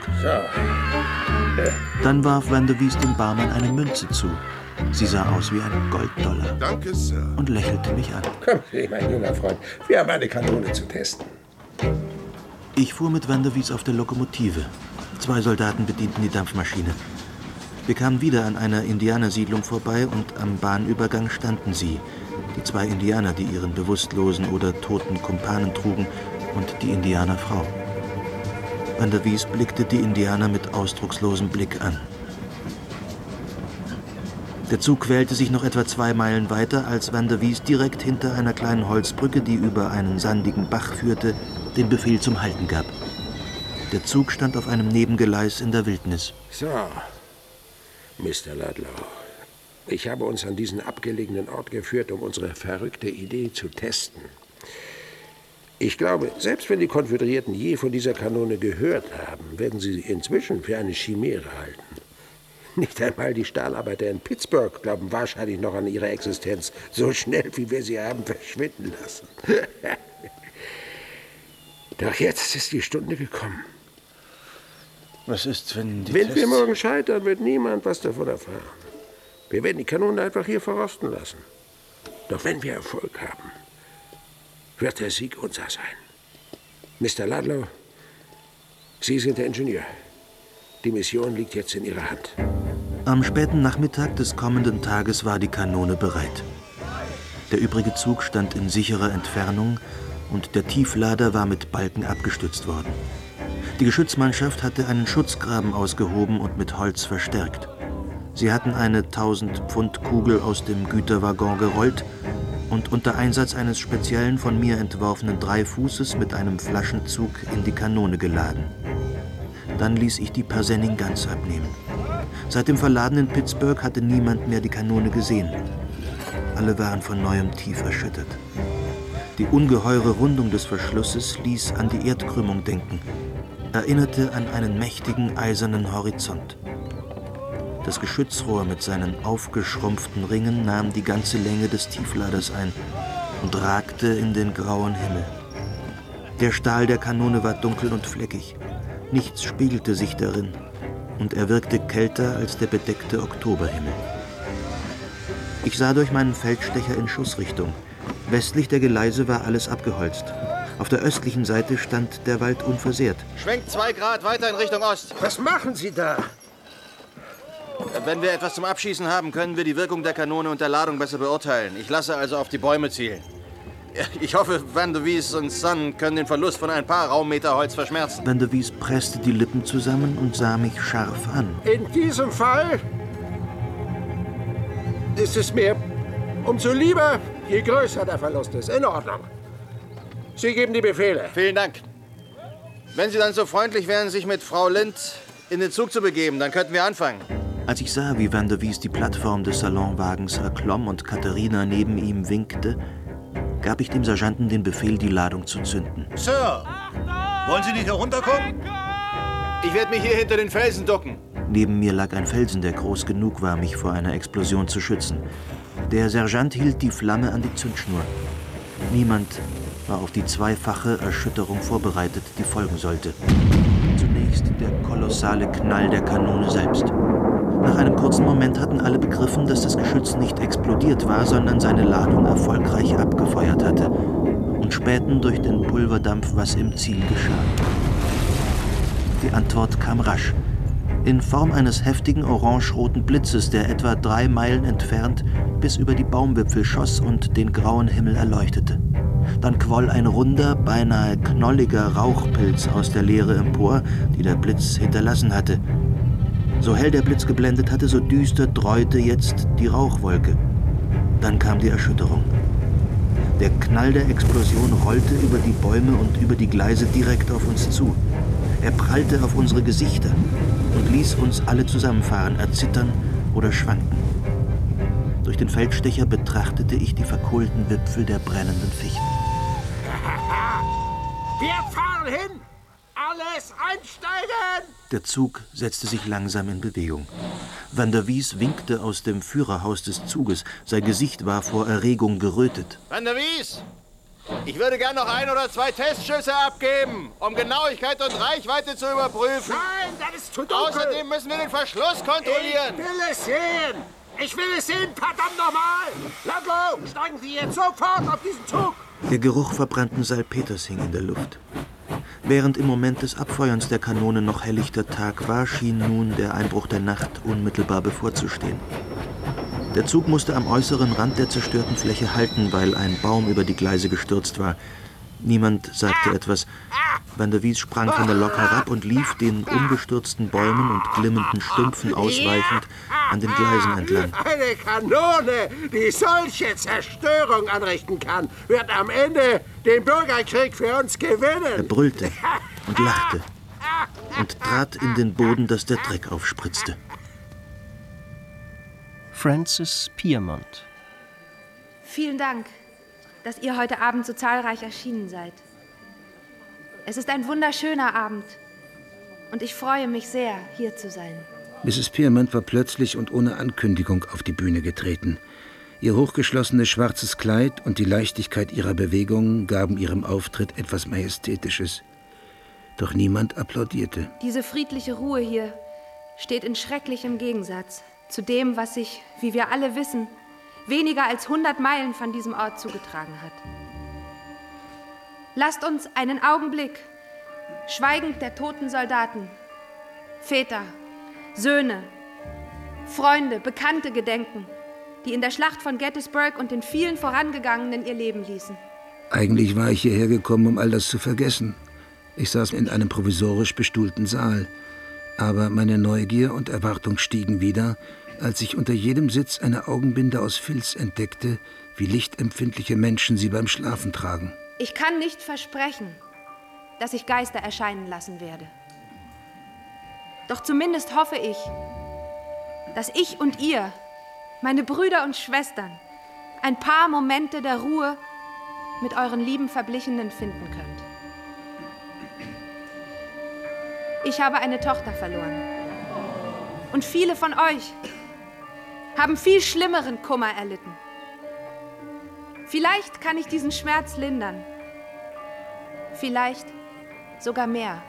Dann warf Van der Wies dem Barmann eine Münze zu. Sie sah aus wie ein Golddollar. Danke, Sir. Und lächelte mich an. Kommen Sie, mein junger Freund. Wir haben eine Kanone zu testen. Ich fuhr mit Van der Wies auf der Lokomotive. 2 Soldaten bedienten die Dampfmaschine. Wir kamen wieder an einer Indianersiedlung vorbei und am Bahnübergang standen sie. Die 2 Indianer, die ihren bewusstlosen oder toten Kumpanen trugen, und die Indianerfrau. Van der Wies blickte die Indianer mit ausdruckslosem Blick an. Der Zug quälte sich noch etwa 2 Meilen weiter, als Van der Wies direkt hinter einer kleinen Holzbrücke, die über einen sandigen Bach führte, den Befehl zum Halten gab. Der Zug stand auf einem Nebengeleis in der Wildnis. So, Mr. Ludlow. Ich habe uns an diesen abgelegenen Ort geführt, um unsere verrückte Idee zu testen. Ich glaube, selbst wenn die Konföderierten je von dieser Kanone gehört haben, werden sie inzwischen für eine Chimäre halten. Nicht einmal die Stahlarbeiter in Pittsburgh glauben wahrscheinlich noch an ihre Existenz, so schnell wie wir sie haben verschwinden lassen. Doch jetzt ist die Stunde gekommen. Was ist, wenn die Wenn wir morgen scheitern, wird niemand was davon erfahren. Wir werden die Kanone einfach hier verrosten lassen. Doch wenn wir Erfolg haben, wird der Sieg unser sein. Mr. Ludlow, Sie sind der Ingenieur. Die Mission liegt jetzt in Ihrer Hand. Am späten Nachmittag des kommenden Tages war die Kanone bereit. Der übrige Zug stand in sicherer Entfernung und der Tieflader war mit Balken abgestützt worden. Die Geschützmannschaft hatte einen Schutzgraben ausgehoben und mit Holz verstärkt. Sie hatten eine 1000-Pfund-Kugel aus dem Güterwaggon gerollt und unter Einsatz eines speziellen von mir entworfenen Dreifußes mit einem Flaschenzug in die Kanone geladen. Dann ließ ich die Persenning ganz abnehmen. Seit dem Verladen in Pittsburgh hatte niemand mehr die Kanone gesehen. Alle waren von neuem tief erschüttert. Die ungeheure Rundung des Verschlusses ließ an die Erdkrümmung denken, erinnerte an einen mächtigen eisernen Horizont. Das Geschützrohr mit seinen aufgeschrumpften Ringen nahm die ganze Länge des Tiefladers ein und ragte in den grauen Himmel. Der Stahl der Kanone war dunkel und fleckig. Nichts spiegelte sich darin und er wirkte kälter als der bedeckte Oktoberhimmel. Ich sah durch meinen Feldstecher in Schussrichtung. Westlich der Geleise war alles abgeholzt. Auf der östlichen Seite stand der Wald unversehrt. Schwenkt 2 Grad weiter in Richtung Ost. Was machen Sie da? Wenn wir etwas zum Abschießen haben, können wir die Wirkung der Kanone und der Ladung besser beurteilen. Ich lasse also auf die Bäume zielen. Ich hoffe, Van der Wies und Son können den Verlust von ein paar Raummeter Holz verschmerzen. Van der Wies presste die Lippen zusammen und sah mich scharf an. In diesem Fall ist es mir umso lieber, je größer der Verlust ist. In Ordnung. Sie geben die Befehle. Vielen Dank. Wenn Sie dann so freundlich wären, sich mit Frau Lind in den Zug zu begeben, dann könnten wir anfangen. Als ich sah, wie Van der Wies die Plattform des Salonwagens erklomm und Katharina neben ihm winkte, gab ich dem Sergeanten den Befehl, die Ladung zu zünden. Sir! Wollen Sie nicht herunterkommen? Ich werde mich hier hinter den Felsen ducken. Neben mir lag ein Felsen, der groß genug war, mich vor einer Explosion zu schützen. Der Sergeant hielt die Flamme an die Zündschnur. Niemand war auf die zweifache Erschütterung vorbereitet, die folgen sollte. Zunächst der kolossale Knall der Kanone selbst. Nach einem kurzen Moment hatten alle begriffen, dass das Geschütz nicht explodiert war, sondern seine Ladung erfolgreich abgefeuert hatte und spähten durch den Pulverdampf, was im Ziel geschah. Die Antwort kam rasch, in Form eines heftigen orange-roten Blitzes, der etwa 3 Meilen entfernt bis über die Baumwipfel schoss und den grauen Himmel erleuchtete. Dann quoll ein runder, beinahe knolliger Rauchpilz aus der Leere empor, die der Blitz hinterlassen hatte. So hell der Blitz geblendet hatte, so düster dräute jetzt die Rauchwolke. Dann kam die Erschütterung. Der Knall der Explosion rollte über die Bäume und über die Gleise direkt auf uns zu. Er prallte auf unsere Gesichter und ließ uns alle zusammenfahren, erzittern oder schwanken. Durch den Feldstecher betrachtete ich die verkohlten Wipfel der brennenden Fichten. Wir fahren hin! Alles einsteigen! Der Zug setzte sich langsam in Bewegung. Van der Wies winkte aus dem Führerhaus des Zuges. Sein Gesicht war vor Erregung gerötet. Van der Wies, ich würde gern noch 1 oder 2 Testschüsse abgeben, um Genauigkeit und Reichweite zu überprüfen. Nein, das ist zu dunkel. Außerdem müssen wir den Verschluss kontrollieren. Ich will es sehen. Ich will es sehen, verdammt nochmal. Ludlow, steigen Sie jetzt sofort auf diesen Zug. Der Geruch verbrannten Salpeters hing in der Luft. Während im Moment des Abfeuerns der Kanone noch helllichter Tag war, schien nun der Einbruch der Nacht unmittelbar bevorzustehen. Der Zug musste am äußeren Rand der zerstörten Fläche halten, weil ein Baum über die Gleise gestürzt war. Niemand sagte etwas. Van der Wies sprang von der Lok herab und lief den umgestürzten Bäumen und glimmenden Stümpfen ausweichend an den Gleisen entlang. Eine Kanone, die solche Zerstörung anrichten kann, wird am Ende den Bürgerkrieg für uns gewinnen. Er brüllte und lachte und trat in den Boden, dass der Dreck aufspritzte. Francis Piermont. Vielen Dank, dass ihr heute Abend so zahlreich erschienen seid. Es ist ein wunderschöner Abend und ich freue mich sehr, hier zu sein. Mrs. Piermont war plötzlich und ohne Ankündigung auf die Bühne getreten. Ihr hochgeschlossenes schwarzes Kleid und die Leichtigkeit ihrer Bewegungen gaben ihrem Auftritt etwas Majestätisches. Doch niemand applaudierte. Diese friedliche Ruhe hier steht in schrecklichem Gegensatz zu dem, was sich, wie wir alle wissen, weniger als 100 Meilen von diesem Ort zugetragen hat. Lasst uns einen Augenblick schweigend der toten Soldaten, Väter, Söhne, Freunde, Bekannte gedenken, die in der Schlacht von Gettysburg und den vielen Vorangegangenen ihr Leben ließen. Eigentlich war ich hierher gekommen, um all das zu vergessen. Ich saß in einem provisorisch bestuhlten Saal. Aber meine Neugier und Erwartung stiegen wieder, als ich unter jedem Sitz eine Augenbinde aus Filz entdeckte, wie lichtempfindliche Menschen sie beim Schlafen tragen. Ich kann nicht versprechen, dass ich Geister erscheinen lassen werde. Doch zumindest hoffe ich, dass ich und ihr, meine Brüder und Schwestern, ein paar Momente der Ruhe mit euren lieben Verblichenen finden könnt. Ich habe eine Tochter verloren. Und viele von euch haben viel schlimmeren Kummer erlitten. Vielleicht kann ich diesen Schmerz lindern. Vielleicht sogar mehr.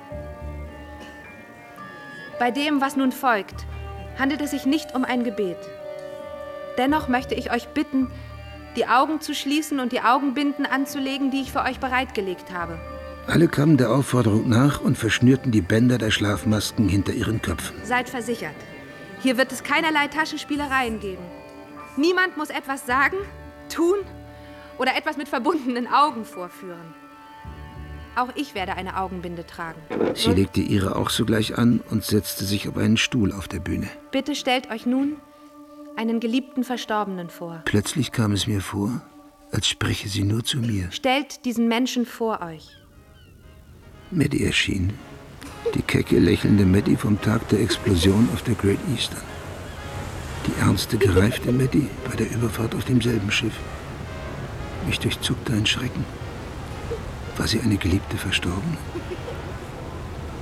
Bei dem, was nun folgt, handelt es sich nicht um ein Gebet. Dennoch möchte ich euch bitten, die Augen zu schließen und die Augenbinden anzulegen, die ich für euch bereitgelegt habe. Alle kamen der Aufforderung nach und verschnürten die Bänder der Schlafmasken hinter ihren Köpfen. Seid versichert, hier wird es keinerlei Taschenspielereien geben. Niemand muss etwas sagen, tun oder etwas mit verbundenen Augen vorführen. Auch ich werde eine Augenbinde tragen. Sie legte ihre auch sogleich an und setzte sich auf einen Stuhl auf der Bühne. Bitte stellt euch nun einen geliebten Verstorbenen vor. Plötzlich kam es mir vor, als spreche sie nur zu mir. Stellt diesen Menschen vor euch. Maddie erschien. Die kecke, lächelnde Maddie vom Tag der Explosion auf der Great Eastern. Die ernste, gereifte Maddie bei der Überfahrt auf demselben Schiff. Mich durchzuckte ein Schrecken. War sie eine geliebte Verstorbene?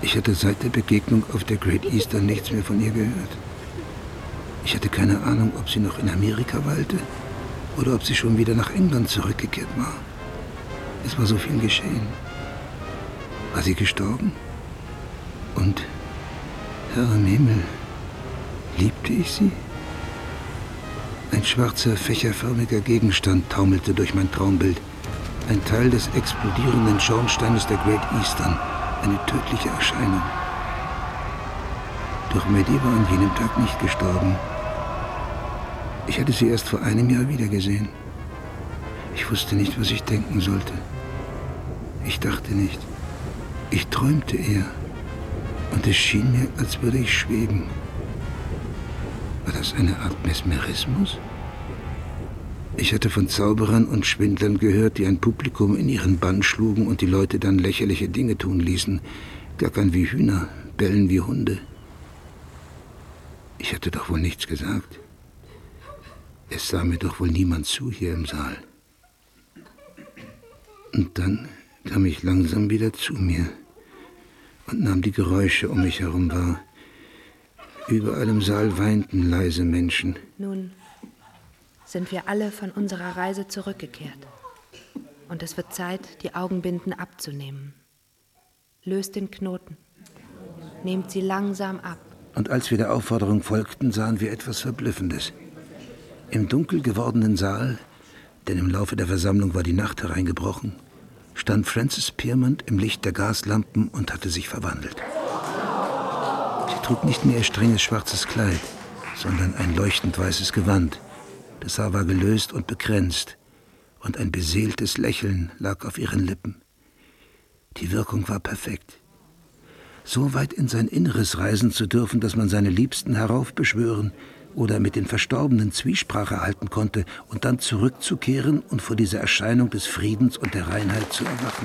Ich hatte seit der Begegnung auf der Great Eastern nichts mehr von ihr gehört. Ich hatte keine Ahnung, ob sie noch in Amerika weilte oder ob sie schon wieder nach England zurückgekehrt war. Es war so viel geschehen. War sie gestorben? Und, Herr im Himmel, liebte ich sie? Ein schwarzer, fächerförmiger Gegenstand taumelte durch mein Traumbild. Ein Teil des explodierenden Schornsteines der Great Eastern. Eine tödliche Erscheinung. Doch Maddie war an jenem Tag nicht gestorben. Ich hatte sie erst vor einem Jahr wiedergesehen. Ich wusste nicht, was ich denken sollte. Ich dachte nicht. Ich träumte eher. Und es schien mir, als würde ich schweben. War das eine Art Mesmerismus? Ich hatte von Zauberern und Schwindlern gehört, die ein Publikum in ihren Bann schlugen und die Leute dann lächerliche Dinge tun ließen. Gackern wie Hühner, bellen wie Hunde. Ich hatte doch wohl nichts gesagt. Es sah mir doch wohl niemand zu hier im Saal. Und dann kam ich langsam wieder zu mir und nahm die Geräusche um mich herum wahr. Überall im Saal weinten leise Menschen. Nun sind wir alle von unserer Reise zurückgekehrt. Und es wird Zeit, die Augenbinden abzunehmen. Löst den Knoten. Nehmt sie langsam ab. Und als wir der Aufforderung folgten, sahen wir etwas Verblüffendes. Im dunkel gewordenen Saal, denn im Laufe der Versammlung war die Nacht hereingebrochen, stand Frances Piermont im Licht der Gaslampen und hatte sich verwandelt. Sie trug nicht mehr ihr strenges schwarzes Kleid, sondern ein leuchtend weißes Gewand. Das Haar war gelöst und bekränzt, und ein beseeltes Lächeln lag auf ihren Lippen. Die Wirkung war perfekt. So weit in sein Inneres reisen zu dürfen, dass man seine Liebsten heraufbeschwören oder mit den Verstorbenen Zwiesprache halten konnte und dann zurückzukehren und vor dieser Erscheinung des Friedens und der Reinheit zu erwachen.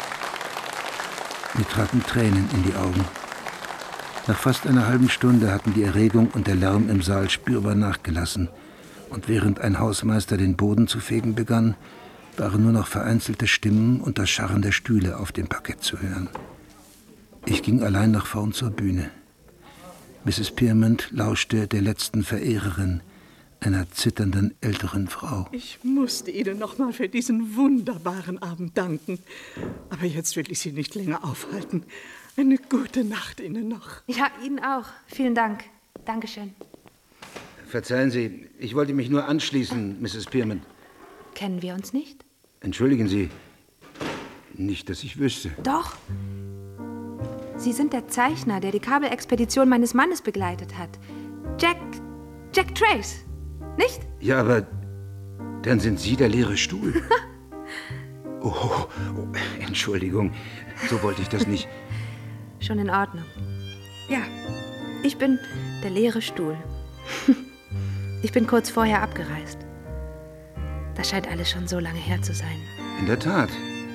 Mir traten Tränen in die Augen. Nach fast einer halben Stunde hatten die Erregung und der Lärm im Saal spürbar nachgelassen. Und während ein Hausmeister den Boden zu fegen begann, waren nur noch vereinzelte Stimmen und das Scharren der Stühle auf dem Parkett zu hören. Ich ging allein nach vorn zur Bühne. Mrs. Piermont lauschte der letzten Verehrerin, einer zitternden älteren Frau. Ich musste Ihnen noch mal für diesen wunderbaren Abend danken. Aber jetzt will ich Sie nicht länger aufhalten. Eine gute Nacht Ihnen noch. Ja, Ihnen auch. Vielen Dank. Dankeschön. Verzeihen Sie, ich wollte mich nur anschließen, Mrs. Piermont. Kennen wir uns nicht? Entschuldigen Sie. Nicht, dass ich wüsste. Doch. Sie sind der Zeichner, der die Kabelexpedition meines Mannes begleitet hat. Jack Trace, nicht? Ja, aber dann sind Sie der leere Stuhl. Oh, Entschuldigung, so wollte ich das nicht. Schon in Ordnung. Ja, ich bin der leere Stuhl. Ich bin kurz vorher abgereist. Das scheint alles schon so lange her zu sein. In der Tat.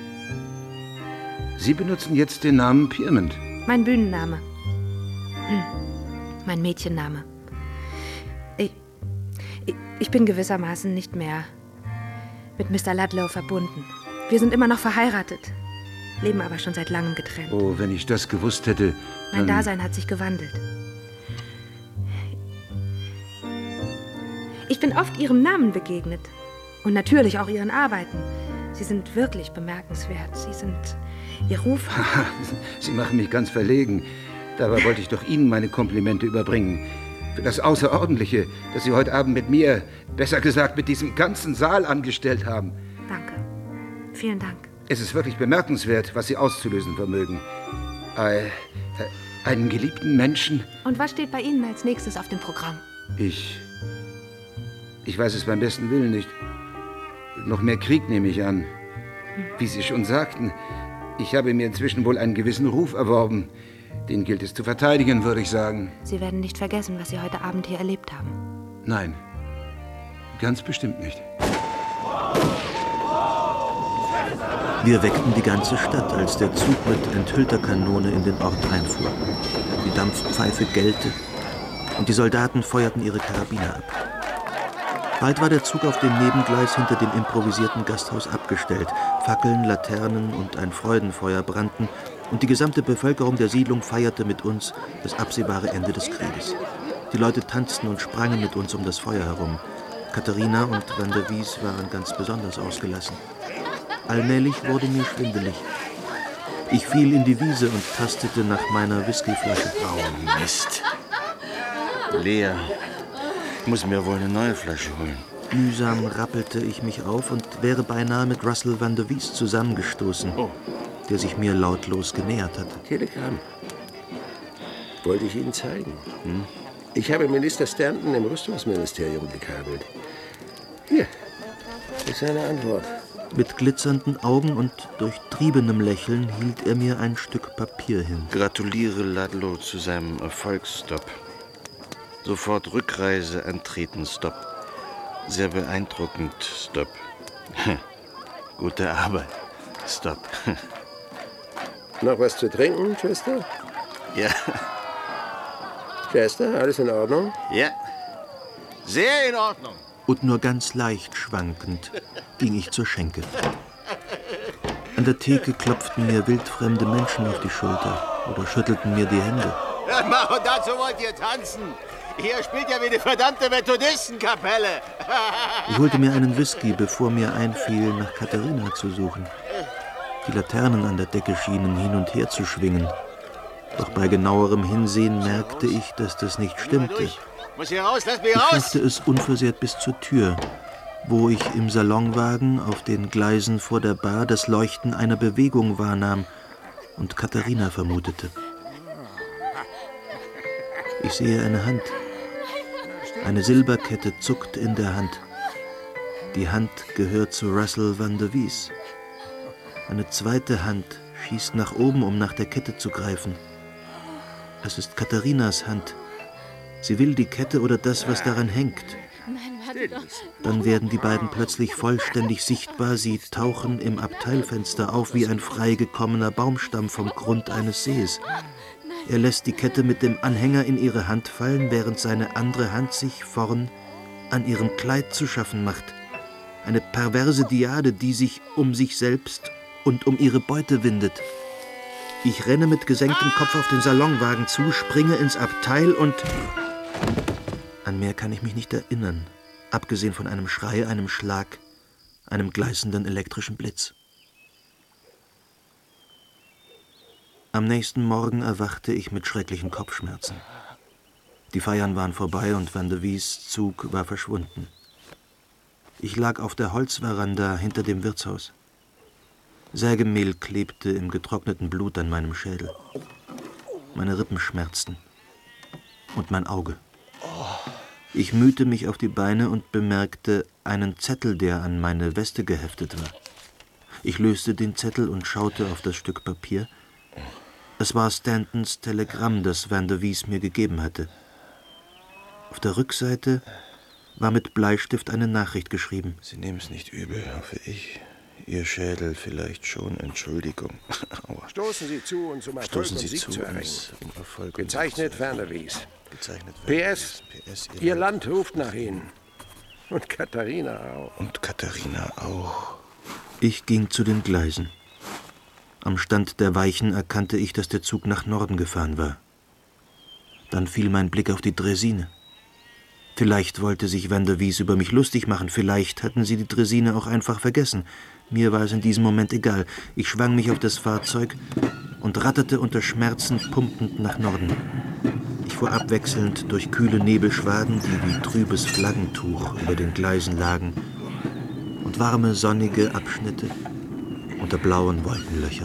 Sie benutzen jetzt den Namen Piermont. Mein Bühnenname. Mein Mädchenname. Ich bin gewissermaßen nicht mehr mit Mr. Ludlow verbunden. Wir sind immer noch verheiratet, leben aber schon seit langem getrennt. Oh, wenn ich das gewusst hätte. Mein Dasein hat sich gewandelt. Ich bin oft Ihrem Namen begegnet und natürlich auch Ihren Arbeiten. Sie sind wirklich bemerkenswert. Ihr Ruf... Sie machen mich ganz verlegen. Dabei wollte ich doch Ihnen meine Komplimente überbringen. Für das Außerordentliche, das Sie heute Abend mit mir, besser gesagt mit diesem ganzen Saal angestellt haben. Danke. Vielen Dank. Es ist wirklich bemerkenswert, was Sie auszulösen vermögen. Einen geliebten Menschen... Und was steht bei Ihnen als nächstes auf dem Programm? Ich weiß es beim besten Willen nicht. Noch mehr Krieg nehme ich an. Wie Sie schon sagten, ich habe mir inzwischen wohl einen gewissen Ruf erworben. Den gilt es zu verteidigen, würde ich sagen. Sie werden nicht vergessen, was Sie heute Abend hier erlebt haben. Nein, ganz bestimmt nicht. Wir weckten die ganze Stadt, als der Zug mit enthüllter Kanone in den Ort einfuhr. Die Dampfpfeife gellte und die Soldaten feuerten ihre Karabiner ab. Bald war der Zug auf dem Nebengleis hinter dem improvisierten Gasthaus abgestellt. Fackeln, Laternen und ein Freudenfeuer brannten, Und die gesamte Bevölkerung der Siedlung feierte mit uns das absehbare Ende des Krieges. Die Leute tanzten und sprangen mit uns um das Feuer herum. Katharina und Van der Wies waren ganz besonders ausgelassen. Allmählich wurde mir schwindelig. Ich fiel in die Wiese und tastete nach meiner Whiskyflasche. Oh, Mist. Leer. Ich muss mir wohl eine neue Flasche holen. Mühsam rappelte ich mich auf und wäre beinahe mit Russell Van der Wies zusammengestoßen, der sich mir lautlos genähert hatte. Telegramm. Wollte ich Ihnen zeigen. Ich habe Minister Stanton im Rüstungsministerium gekabelt. Hier ist seine Antwort. Mit glitzernden Augen und durchtriebenem Lächeln hielt er mir ein Stück Papier hin. Gratuliere Ludlow zu seinem Erfolgsstopp. Sofort Rückreise antreten, Stopp. Sehr beeindruckend, Stopp. Gute Arbeit, Stopp. Noch was zu trinken, Chester? Ja. Chester, alles in Ordnung? Ja. Sehr in Ordnung. Und nur ganz leicht schwankend ging ich zur Schenke. An der Theke klopften mir wildfremde Menschen auf die Schulter oder schüttelten mir die Hände. Und dazu wollt ihr tanzen? Hier spielt ja wie eine verdammte Methodistenkapelle. Ich holte mir einen Whisky, bevor mir einfiel, nach Katharina zu suchen. Die Laternen an der Decke schienen hin und her zu schwingen. Doch bei genauerem Hinsehen merkte ich, dass das nicht stimmte. Muss hier raus, lass mich Ich raus! schaffte es unversehrt bis zur Tür, wo ich im Salonwagen auf den Gleisen vor der Bar das Leuchten einer Bewegung wahrnahm und Katharina vermutete. Ich sehe eine Hand. Eine Silberkette zuckt in der Hand. Die Hand gehört zu Russell Van der Wies. Eine zweite Hand schießt nach oben, um nach der Kette zu greifen. Es ist Katharinas Hand. Sie will die Kette oder das, was daran hängt. Dann werden die beiden plötzlich vollständig sichtbar. Sie tauchen im Abteilfenster auf wie ein freigekommener Baumstamm vom Grund eines Sees. Er lässt die Kette mit dem Anhänger in ihre Hand fallen, während seine andere Hand sich vorn an ihrem Kleid zu schaffen macht. Eine perverse Dyade, die sich um sich selbst und um ihre Beute windet. Ich renne mit gesenktem Kopf auf den Salonwagen zu, springe ins Abteil und... An mehr kann ich mich nicht erinnern, abgesehen von einem Schrei, einem Schlag, einem gleißenden elektrischen Blitz. Am nächsten Morgen erwachte ich mit schrecklichen Kopfschmerzen. Die Feiern waren vorbei und Van der Wies' Zug war verschwunden. Ich lag auf der Holzveranda hinter dem Wirtshaus. Sägemehl klebte im getrockneten Blut an meinem Schädel. Meine Rippen schmerzten. Und mein Auge. Ich mühte mich auf die Beine und bemerkte einen Zettel, der an meine Weste geheftet war. Ich löste den Zettel und schaute auf das Stück Papier. Es war Stantons Telegramm, das Van der Wies mir gegeben hatte. Auf der Rückseite war mit Bleistift eine Nachricht geschrieben. Sie nehmen es nicht übel, hoffe ich. Ihr Schädel vielleicht schon, Entschuldigung. Aua. Stoßen Sie zu, uns um Erfolg und Sieg zu erringen. Gezeichnet Van der Wies. PS, Ihr Land ruft nach Ihnen. Und Katharina auch. Und Katharina auch. Ich ging zu den Gleisen. Am Stand der Weichen erkannte ich, dass der Zug nach Norden gefahren war. Dann fiel mein Blick auf die Draisine. Vielleicht wollte sich Van der Wies über mich lustig machen, vielleicht hatten sie die Draisine auch einfach vergessen. Mir war es in diesem Moment egal. Ich schwang mich auf das Fahrzeug und ratterte unter Schmerzen pumpend nach Norden. Ich fuhr abwechselnd durch kühle Nebelschwaden, die wie trübes Flaggentuch über den Gleisen lagen, und warme, sonnige Abschnitte unter blauen Wolkenlöchern.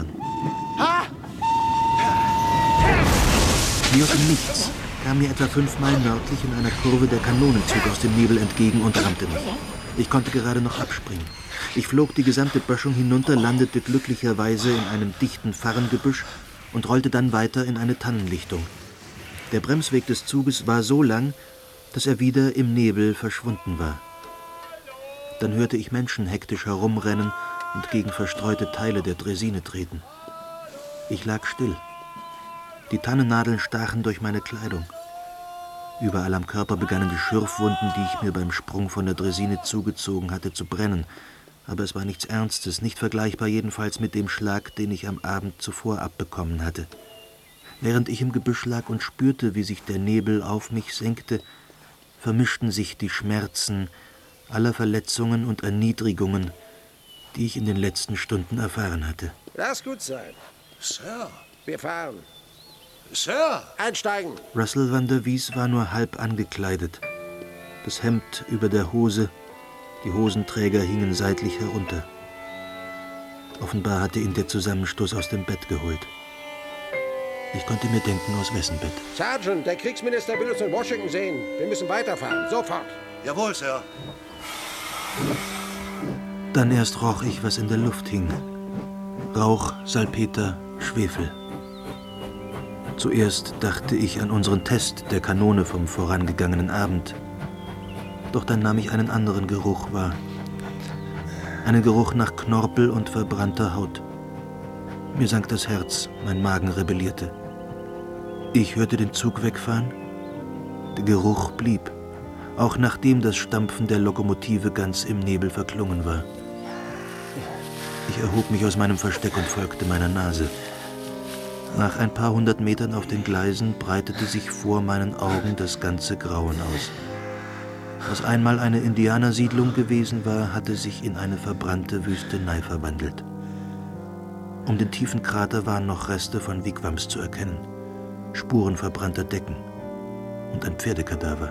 Wie aus dem Nichts kam mir etwa 5 Meilen nördlich in einer Kurve der Kanonenzug aus dem Nebel entgegen und rammte mich. Ich konnte gerade noch abspringen. Ich flog die gesamte Böschung hinunter, landete glücklicherweise in einem dichten Farrengebüsch und rollte dann weiter in eine Tannenlichtung. Der Bremsweg des Zuges war so lang, dass er wieder im Nebel verschwunden war. Dann hörte ich Menschen hektisch herumrennen und gegen verstreute Teile der Draisine treten. Ich lag still. Die Tannennadeln stachen durch meine Kleidung. Überall am Körper begannen die Schürfwunden, die ich mir beim Sprung von der Draisine zugezogen hatte, zu brennen. Aber es war nichts Ernstes, nicht vergleichbar jedenfalls mit dem Schlag, den ich am Abend zuvor abbekommen hatte. Während ich im Gebüsch lag und spürte, wie sich der Nebel auf mich senkte, vermischten sich die Schmerzen aller Verletzungen und Erniedrigungen, die ich in den letzten Stunden erfahren hatte. Lass gut sein. Sir. Wir fahren. Sir. Einsteigen. Russell van der Wies war nur halb angekleidet. Das Hemd über der Hose, die Hosenträger hingen seitlich herunter. Offenbar hatte ihn der Zusammenstoß aus dem Bett geholt. Ich konnte mir denken, aus wessen Bett. Sergeant, der Kriegsminister will uns in Washington sehen. Wir müssen weiterfahren. Sofort. Jawohl, Sir. Dann erst roch ich, was in der Luft hing. Rauch, Salpeter, Schwefel. Zuerst dachte ich an unseren Test der Kanone vom vorangegangenen Abend. Doch dann nahm ich einen anderen Geruch wahr. Einen Geruch nach Knorpel und verbrannter Haut. Mir sank das Herz, mein Magen rebellierte. Ich hörte den Zug wegfahren. Der Geruch blieb, auch nachdem das Stampfen der Lokomotive ganz im Nebel verklungen war. Ich erhob mich aus meinem Versteck und folgte meiner Nase. Nach ein paar hundert Metern auf den Gleisen breitete sich vor meinen Augen das ganze Grauen aus. Was einmal eine Indianersiedlung gewesen war, hatte sich in eine verbrannte Wüstenei verwandelt. Um den tiefen Krater waren noch Reste von Wigwams zu erkennen, Spuren verbrannter Decken und ein Pferdekadaver.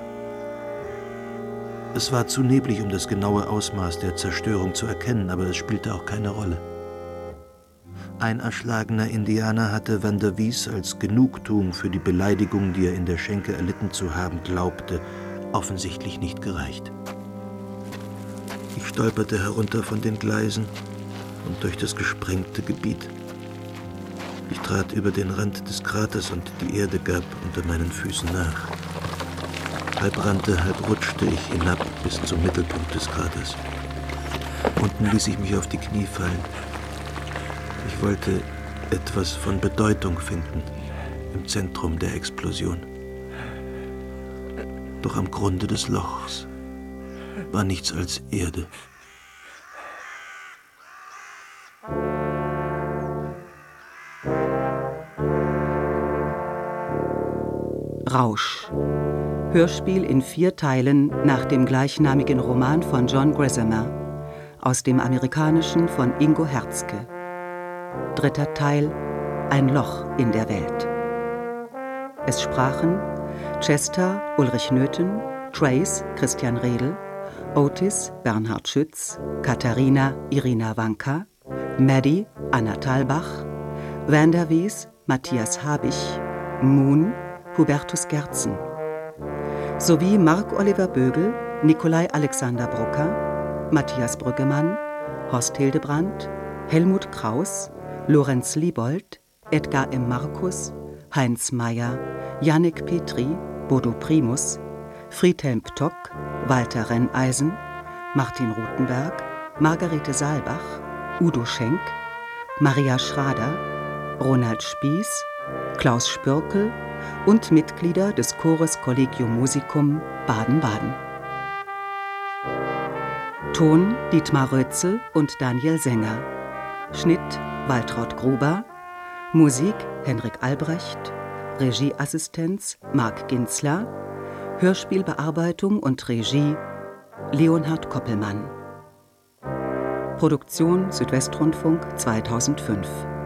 Es war zu neblig, um das genaue Ausmaß der Zerstörung zu erkennen, aber es spielte auch keine Rolle. Ein erschlagener Indianer hatte Van der Wies als Genugtuung für die Beleidigung, die er in der Schenke erlitten zu haben glaubte, offensichtlich nicht gereicht. Ich stolperte herunter von den Gleisen und durch das gesprengte Gebiet. Ich trat über den Rand des Kraters und die Erde gab unter meinen Füßen nach. Halb rannte, halb rutschte ich hinab bis zum Mittelpunkt des Kraters. Unten ließ ich mich auf die Knie fallen. Ich wollte etwas von Bedeutung finden im Zentrum der Explosion. Doch am Grunde des Lochs war nichts als Erde. Rausch. Hörspiel in 4 Teilen nach dem gleichnamigen Roman von John Grisham, aus dem Amerikanischen von Ingo Herzke. 3. Teil, Ein Loch in der Welt. Es sprachen Chester Ulrich Nöthen, Trace Christian Redl, Otis Bernhard Schütz, Katharina Irina Wanka, Maddie Anna Thalbach, Van der Wies Matthias Habich, Moon Hubertus Gerzen, sowie Marc-Oliver Bögel, Nikolai Alexander Brucker, Matthias Brüggemann, Horst Hildebrandt, Helmut Kraus, Lorenz Liebold, Edgar M. Markus, Heinz Meyer, Jannik Petri, Bodo Primus, Friedhelm Ptock, Walter Renneisen, Martin Rutenberg, Margarete Saalbach, Udo Schenk, Maria Schrader, Ronald Spieß, Klaus Spürkel und Mitglieder des Chores Collegium Musicum Baden-Baden. Ton Dietmar Rötzel und Daniel Sänger. Schnitt Waltraud Gruber. Musik Henrik Albrecht. Regieassistenz Marc Ginzler. Hörspielbearbeitung und Regie Leonhard Koppelmann. Produktion Südwestrundfunk 2005.